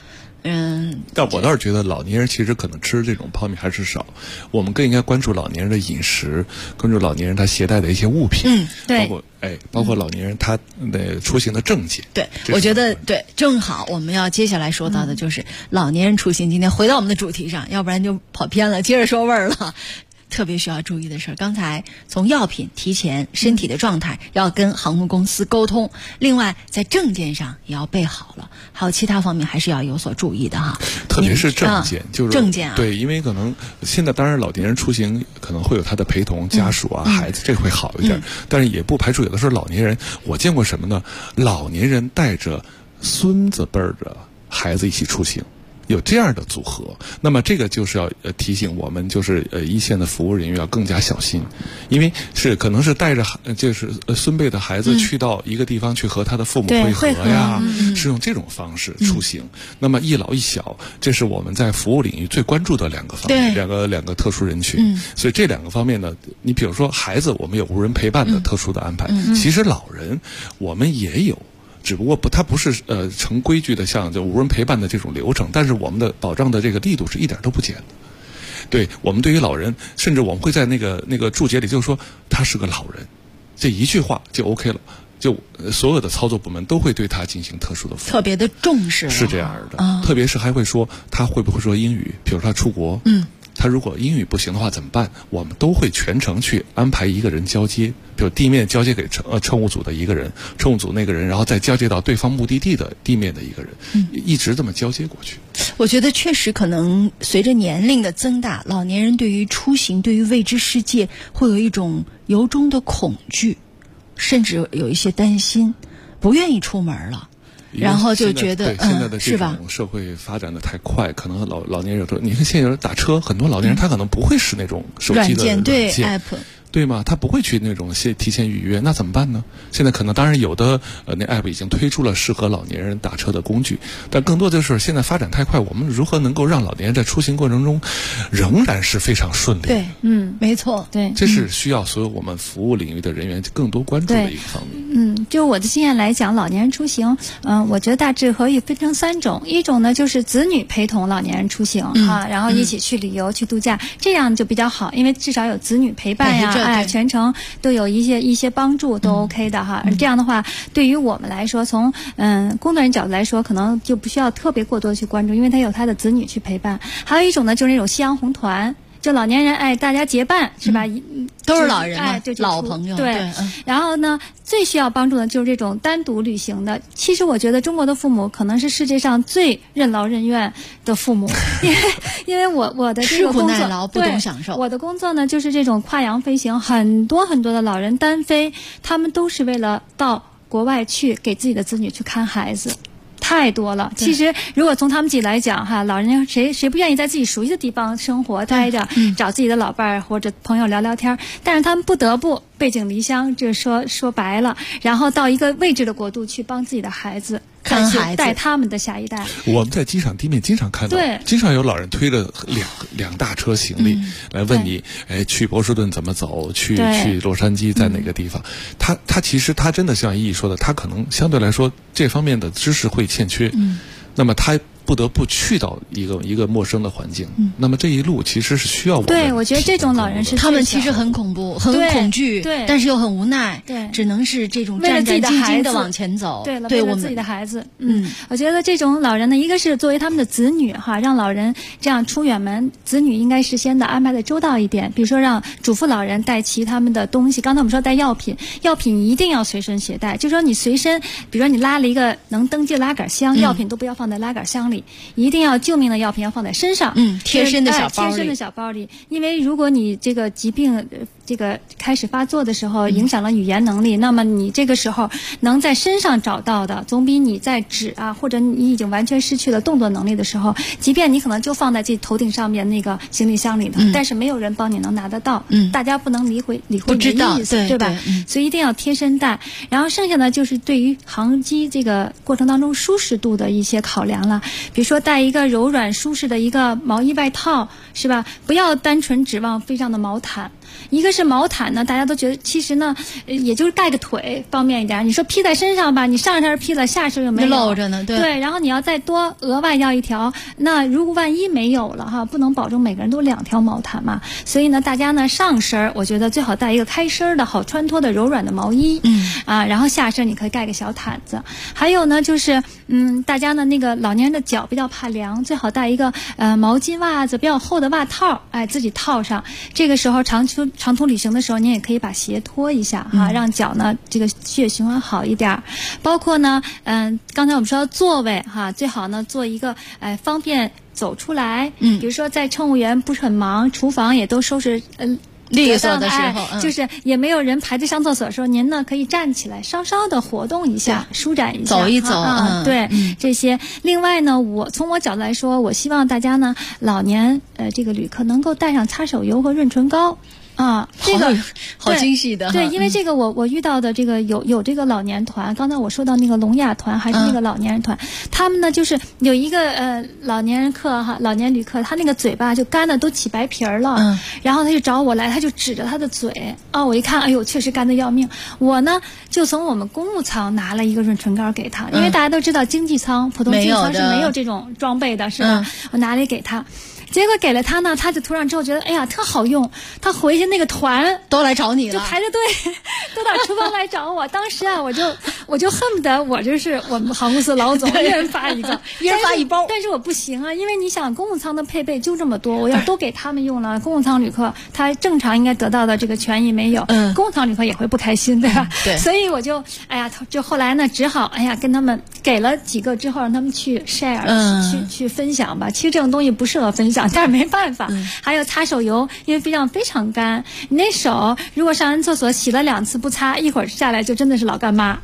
但我倒是觉得老年人其实可能吃这种泡面还是少，我们更应该关注老年人的饮食，关注老年人他携带的一些物品， 对， 包括老年人他的出行的证件。 对，我觉得对，正好我们要接下来说到的就是老年人出行。今天回到我们的主题上，要不然就跑偏了，接着说味儿了。特别需要注意的事儿，刚才从药品提前身体的状态要跟航空公司沟通，另外在证件上也要备好了，还有其他方面还是要有所注意的哈。 特别是证件，就是证件对，因为可能现在当然老年人出行可能会有他的陪同家属啊、孩子，这会好一点，但是也不排除有的时候老年人，我见过什么呢？老年人带着孙子辈儿的孩子一起出行。有这样的组合，那么这个就是要提醒我们，就是一线的服务人员要更加小心，因为可能是带着就是孙辈的孩子去到一个地方去和他的父母会合呀，是用这种方式出行。那么一老一小，这是我们在服务领域最关注的两个方面，两个特殊人群。所以这两个方面呢，你比如说孩子，我们有无人陪伴的特殊的安排，其实老人我们也有。只不过它不是成规矩的像就无人陪伴的这种流程，但是我们的保障的这个力度是一点都不减的。对，我们对于老人，甚至我们会在那个注解里就说他是个老人，这一句话就 OK 了，就所有的操作部门都会对他进行特殊的服务， 特别的重视。 是这样的，特别是还会说他会不会说英语，比如说他出国，他如果英语不行的话怎么办？我们都会全程去安排一个人交接，比如地面交接给乘务组的一个人，乘务组那个人，然后再交接到对方目的地的地面的一个人，一直这么交接过去。 我觉得确实可能随着年龄的增大，老年人对于出行、对于未知世界会有一种由衷的恐惧，甚至有一些担心，不愿意出门了。然后就觉得现在的这种社会发展的太快，可能老年人你看现在有人打车，很多老年人他可能不会使那种手机的软件 app。 对吗？他不会去那种提前预约，那怎么办呢？现在可能当然有的那 app 已经推出了适合老年人打车的工具，但更多的就是现在发展太快，我们如何能够让老年人在出行过程中仍然是非常顺利？ 对，没错，对， 这是需要所有我们服务领域的人员更多关注的一个方面。 就我的经验来讲，老年人出行，我觉得大致可以分成3种，一种呢就是子女陪同老年人出行然后一起去旅游、去度假，这样就比较好，因为至少有子女陪伴呀。全程都有一些帮助，都 OK 的哈。这样的话，对于我们来说，从工作人角度来说，可能就不需要特别过多去关注，因为他有他的子女去陪伴。还有一种呢，就是那种夕阳红团。就老年人大家结伴是吧？ 都是老人嘛， 就老朋友。 对，然后呢，最需要帮助的就是这种单独旅行的。其实我觉得中国的父母可能是世界上最任劳任怨的父母，因为我的这个工作吃苦耐劳不懂享受。 我的工作呢，就是这种跨洋飞行，很多的老人单飞，他们都是为了到国外去给自己的子女去看孩子。太多了。其实如果从他们自己来讲哈，老人家谁不愿意在自己熟悉的地方生活待着，找自己的老伴儿或者朋友聊聊天，但是他们不得不背井离乡，就是说白了，然后到一个未知的国度去帮自己的孩子看孩子， 带他们的下一代。 我们在机场地面经常看到，经常有老人推着两大车行李来问你，去波士顿怎么走，去洛杉矶在哪个地方？他其实他真的像依依说的，他可能相对来说这方面的知识会欠缺，那么他不得不去到一个陌生的环境，那么这一路其实是需要我们。 对，我觉得这种老人是他们其实很恐怖、很恐惧，但是又很无奈，只能是这种战战兢兢的往前走。 对了，为了自己的孩子，我觉得这种老人呢，一个是作为他们的子女哈，让老人这样出远门，子女应该事先的安排的周到一点，比如说让嘱咐老人带齐他们的东西。刚才我们说带药品一定要随身携带，就说你随身，比如说你拉了一个能登记的拉杆箱，药品都不要放在拉杆箱里。一定要救命的药品要放在身上， 贴身的小包里，因为如果你这个疾病开始发作的时候，影响了语言能力，那么你这个时候能在身上找到的，总比你在纸或者你已经完全失去了动作能力的时候，即便你可能就放在自己头顶上面那个行李箱里的，但是没有人帮你能拿得到，大家不能理会你的意思，对吧？所以一定要贴身带。然后剩下呢，就是对于航机这个过程当中舒适度的一些考量了。 比如说带一个柔软舒适的一个毛衣外套，是吧？不要单纯指望飞上的毛毯。一个是毛毯呢，大家都觉得其实呢，也就是盖个腿方便一点。你说披在身上吧，你上身披了，下身又没有， 露着呢， 对。然后你要再多额外要一条，那如果万一没有了哈，不能保证每个人都2条毛毯嘛。所以呢，大家呢上身我觉得最好带一个开身的好穿脱的柔软的毛衣，然后下身你可以盖个小毯子。还有呢，就是大家呢那个老年人的脚比较怕凉，最好带一个毛巾袜子比较厚的袜套，自己套上。这个时候长途旅行的时候，你也可以把鞋脱一下哈，让脚呢这个血液循环好一点。包括呢，刚才我们说座位哈，最好呢做一个方便走出来。比如说在乘务员不是很忙，厨房也都收拾利索的时候， 就是也没有人排队上厕所的时候，您呢可以站起来稍稍的活动一下，舒展一下， 走一走对，这些。另外呢，从我角度来说，我希望大家呢老年这个旅客能够带上擦手油和润唇膏。这个好精细的。 对，因为这个我遇到的这个有这个老年团，刚才我说到那个聋哑团还是那个老年人团，他们呢就是有一个老年旅客，他那个嘴巴就干的都起白皮了，然后他就找我来，他就指着他的嘴我一看，哎呦，确实干的要命。我呢就从我们公务舱拿了一个润唇膏给他，因为大家都知道经济舱普通经济舱是没有这种装备的，是吧？我拿来给他。结果给了他呢，他就涂上之后觉得哎呀特好用，他回去那个团都来找你了， 就排着队都到厨房来找我。当时我就恨不得我就是我们航空公司老总，一人发一个， 一人发一包。 但是我不行啊，因为你想公务舱的配备就这么多，我要都给他们用了，公务舱旅客他正常应该得到的这个权益没有，公务舱旅客也会不开心，对吧？ 对。 所以我就就后来呢，只好跟他们给了几个之后，让他们去 share，去分享吧。其实这种东西不适合分享。但是没办法，还有擦手油，因为非常干，你那手如果上完厕所洗了2次不擦，一会儿下来就真的是老干妈。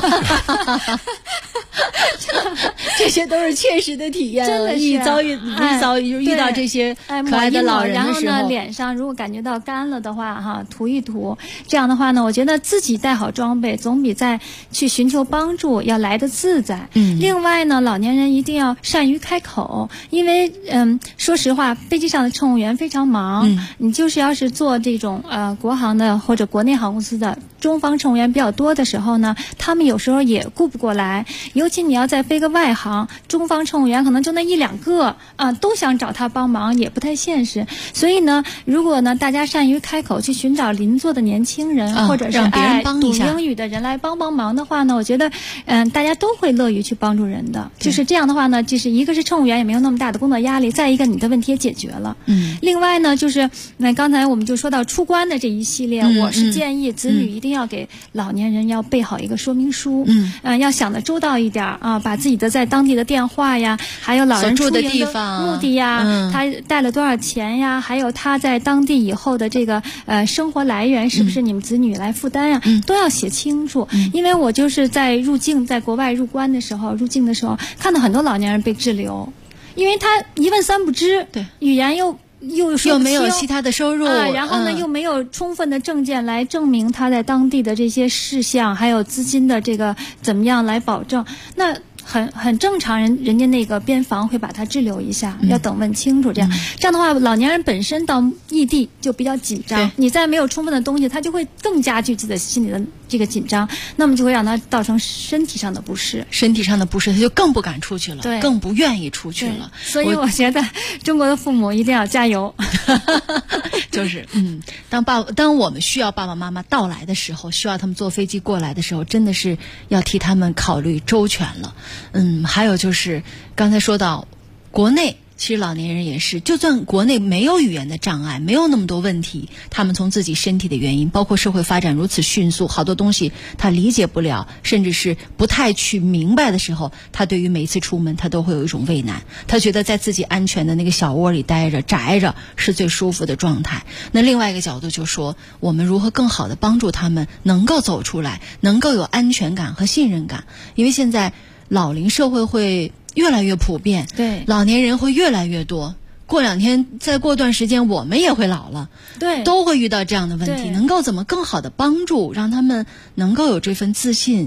这些都是切实的体验， 真的是遇到这些可爱的老人的时候， 然后呢，脸上如果感觉到干了的话，涂一涂。这样的话呢，我觉得自己带好装备，总比在去寻求帮助要来得自在。另外呢，老年人一定要善于开口，因为说实话，飞机上的乘务员非常忙，你就是要是做这种国航的或者国内航空公司的中方乘务员比较多的时候呢，他们有时候也顾不过来，尤其你要再飞个外航，中方乘务员可能就那1-2个都想找他帮忙，也不太现实。所以呢，如果呢大家善于开口去寻找邻座的年轻人，或者是让别人帮一下懂英语的人来帮忙的话呢，我觉得大家都会乐于去帮助人的。就是这样的话呢，就是一个是乘务员也没有那么大的工作压力，再一个你的问题也解决了。另外呢，就是刚才我们就说到出关的这一系列，我是建议子女一定要给老年人要备好一个说明书，要想得周到一点把自己的在当地的电话呀，还有老人出营的目的呀，他带了多少钱呀，还有他在当地以后的这个生活来源是不是你们子女来负担呀，都要写清楚。因为我就是在国外入境的时候，看到很多老年人被滞留，因为他一问三不知， 对， 语言又没有其他的收入， 然后呢又没有充分的证件来证明他在当地的这些事项，还有资金的这个怎么样来保证，那很正常，人家那个边防会把他滞留一下，要等问清楚。这样的话，老年人本身到异地就比较紧张，你再没有充分的东西，他就会更加剧自己的心理的这个紧张，那么就会让他造成身体上的不适， 他就更不敢出去了，更不愿意出去了。 所以我觉得中国的父母一定要加油。 就是当我们需要爸爸妈妈到来的时候，需要他们坐飞机过来的时候，真的是要替他们考虑周全了。还有就是刚才说到国内，其实老年人也是，就算国内没有语言的障碍，没有那么多问题，他们从自己身体的原因，包括社会发展如此迅速，好多东西他理解不了，甚至是不太去明白的时候，他对于每一次出门他都会有一种畏难，他觉得在自己安全的那个小窝里待着宅着是最舒服的状态。那另外一个角度就说，我们如何更好的帮助他们能够走出来，能够有安全感和信任感。因为现在老龄社会会越来越普遍， 对， 老年人会越来越多。过2天，再过段时间，我们也会老了， 对， 都会遇到这样的问题。能够怎么更好的帮助，让他们能够有这份自信，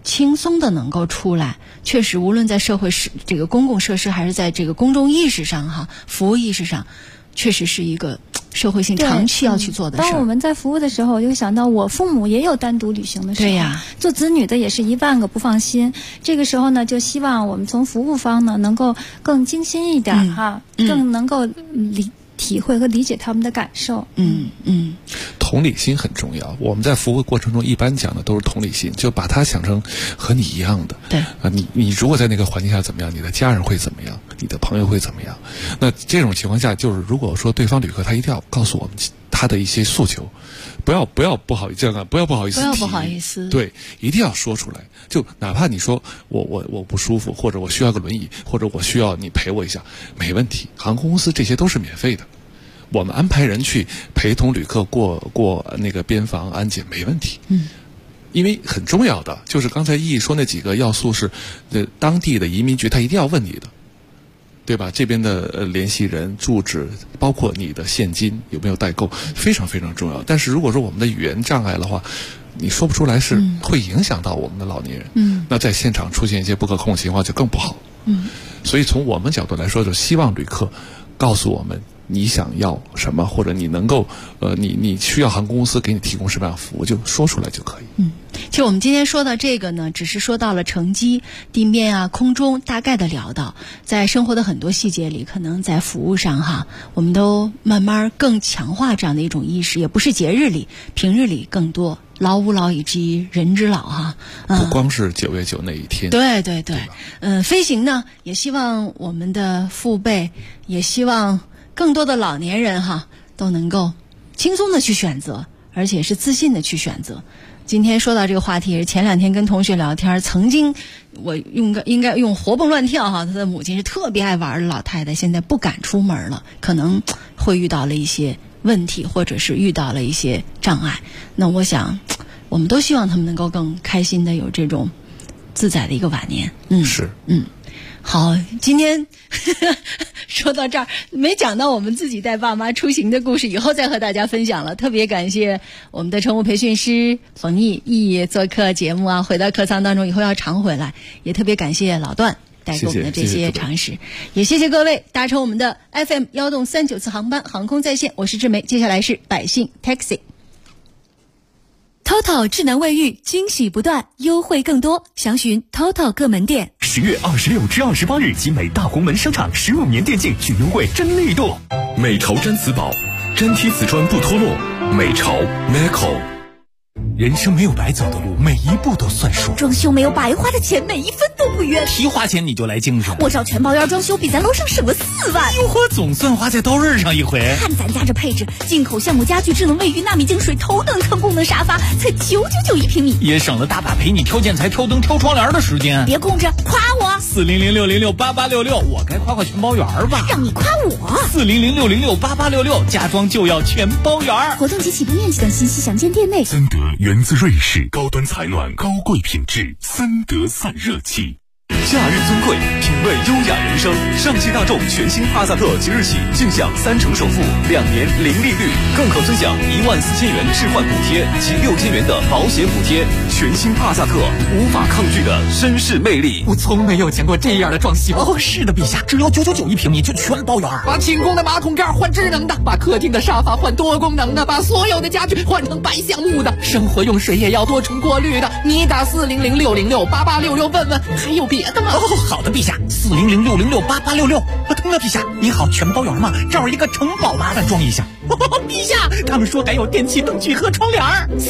轻松的能够出来，确实无论在社会这个公共设施，还是在这个公众意识上哈，服务意识上，确实是一个社会性长期要去做的事。 当我们在服务的时候，我就想到我父母也有单独旅行的时候， 对呀， 做子女的也是10000个不放心。这个时候呢，就希望我们从服务方呢能够更精心一点哈，更能够体会和理解他们的感受。 同理心很重要。我们在服务过程中一般讲的都是同理心，就把他想成和你一样的。 对啊，你如果在那个环境下怎么样，你的家人会怎么样，你的朋友会怎么样？那这种情况下，就是如果说对方旅客他一定要告诉我们他的一些诉求，不要不好意思，不要不好意思，对，一定要说出来。就哪怕你说我不舒服，或者我需要个轮椅，或者我需要你陪我一下，没问题。航空公司这些都是免费的，我们安排人去陪同旅客过那个边防安检没问题。因为很重要的就是刚才意义说那几个要素是，当地的移民局他一定要问你的，对吧？这边的联系人、住址，包括你的现金有没有代购，非常非常重要。但是如果说我们的语言障碍的话，你说不出来，是会影响到我们的老年人。那在现场出现一些不可控情况就更不好。所以从我们角度来说，就希望旅客告诉我们你想要什么，或者你能够你需要航空公司给你提供什么样的服务，就说出来就可以。 其实我们今天说到这个呢，只是说到了乘机、地面啊、空中，大概的聊到，在生活的很多细节里，可能在服务上哈，我们都慢慢更强化这样的一种意识，也不是节日里，平日里更多。老吾老以及人之老哈， 不光是9月9那一天。 对，飞行呢，也希望我们的父辈，也希望更多的老年人哈，都能够轻松的去选择，而且是自信的去选择。今天说到这个话题，前2天跟同学聊天，曾经我应该用活蹦乱跳哈，他的母亲是特别爱玩的老太太，现在不敢出门了，可能会遇到了一些问题，或者是遇到了一些障碍。那我想我们都希望他们能够更开心的有这种自在的一个晚年。好，今天说到这儿，没讲到我们自己带爸妈出行的故事，以后再和大家分享了。特别感谢我们的乘务培训师冯毅做客节目啊，回到客舱当中，以后要常回来。也特别感谢老段带给我们的这些常识，也谢谢各位搭乘我们的 FM 1动39次航班航空在线，我是志梅，接下来是百姓 Taxi。TOTO 智能卫浴惊喜不断，优惠更多，详询 TOTO 各门店。 10月26至28日，集美大红门商场15年电竞巨优惠真力度。 美潮毡瓷宝，粘贴瓷砖不脱落。美潮 Meco。 人生没有白走的路，每一步都算数。 装修没有白花的钱，每一分都不冤。 提花钱你就来精神， 我找全包院装修比咱楼上省了4万。 哟呵，总算花在刀刃上一回。 看咱家这配置，进口橡木家具、智能卫浴、纳米净水、头等舱功能沙发，才999一平米， 也省了大把陪你挑建材、挑灯、挑窗帘的时间。 别空着，夸我 ！40060688866，我该夸全包园吧？ 让你夸我 ！40060688866，家装就要全包园。 活动及起步面积等信息详见店内。 森德源自瑞士，高端采暖，高贵品质，森德散热器。 假日尊贵，品味优雅人生。上汽大众全新帕萨特即日起尽享3成首付，2年零利率，更可尊享14000元置换补贴及6000元的保险补贴。全新帕萨特，无法抗拒的绅士魅力。 我从没有见过这样的装修。 哦，是的，陛下，只要999一平米就全包圆。 把寝宫的马桶盖换智能的，把客厅的沙发换多功能的，把所有的家具换成白橡木的，生活用水也要多重过滤的。你打40060688866问问，还有别的吗？ 哦，好的，陛下，40060688866。对了，陛下，你好，全包圆吗？这儿一个城堡，麻烦装一下。陛下，他们说还有电器灯具和窗帘。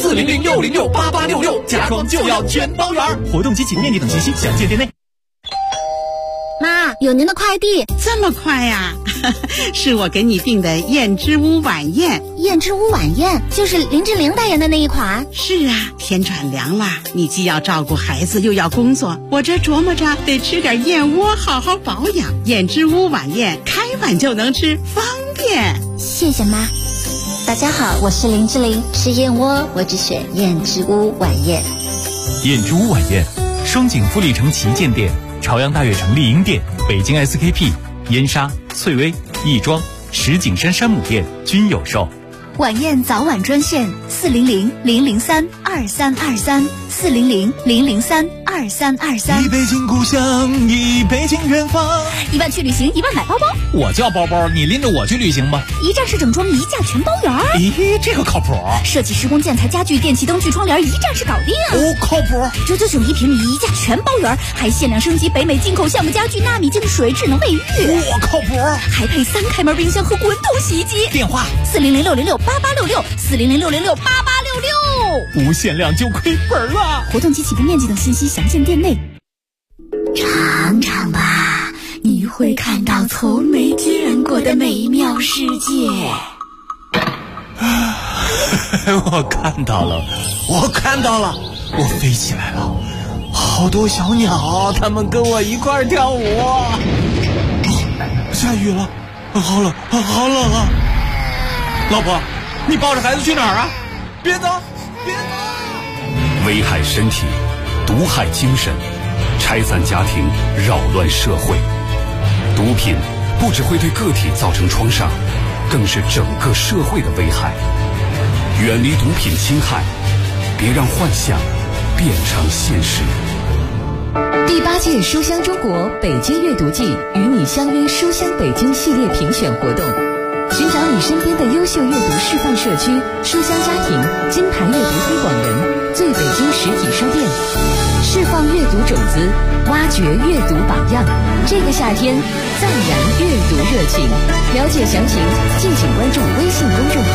40060688866，家装就要全包圆。 活动及起面积等信息详见店内。 妈，有您的快递。 这么快呀？是我给你订的燕之屋晚宴。 燕之屋晚宴就是林志玲代言的那一款。 是啊，天转凉了，你既要照顾孩子又要工作，我这琢磨着得吃点燕窝好好保养。燕之屋晚宴开碗就能吃，方便。 谢谢妈。大家好，我是林志玲，吃燕窝我只选燕之屋晚宴。 燕之屋晚宴，双井富力城旗舰店、朝阳大悦城丽婴店、北京 SKP、燕莎、翠微、亦庄、石景山山姆店均有售。 晚宴早晚专线400-003-2 2323，400-003-2323。 一北京故乡，一北京远方。 1万去旅行，1万买包包。 我叫包包，你拎着我去旅行吧。 一站式整装，一价全包圆。 咦，这个靠谱。 设计、施工、建材、家具、电器、灯具、窗帘，一站式搞定。 哦，靠谱。 999一平米，一价全包圆，还限量升级北美进口橡木家具、纳米净水、智能卫浴。 我靠谱。 还配3开门冰箱和滚筒洗衣机。 电话 400-606-8866，400-606-8866。 不限量就亏本了。 活动及起步面积等信息详见店内。尝尝吧，你会看到从没见过的美妙世界。 我看到了，我飞起来了，好多小鸟，它们跟我一块儿跳舞。下雨了，好冷啊！老婆，你抱着孩子去哪儿啊？别走！ 危害身体，毒害精神，拆散家庭，扰乱社会。毒品不只会对个体造成创伤，更是整个社会的危害。远离毒品侵害，别让幻想变成现实。 第8届书香中国北京阅读季与你相约书香北京系列评选活动，寻找你身边的优秀阅读示范社区、书香家庭、金牌阅读推广人、最北京实体书店，释放阅读种子，挖掘阅读榜样。这个夏天，暂燃阅读热情。了解详情，敬请关注微信公众号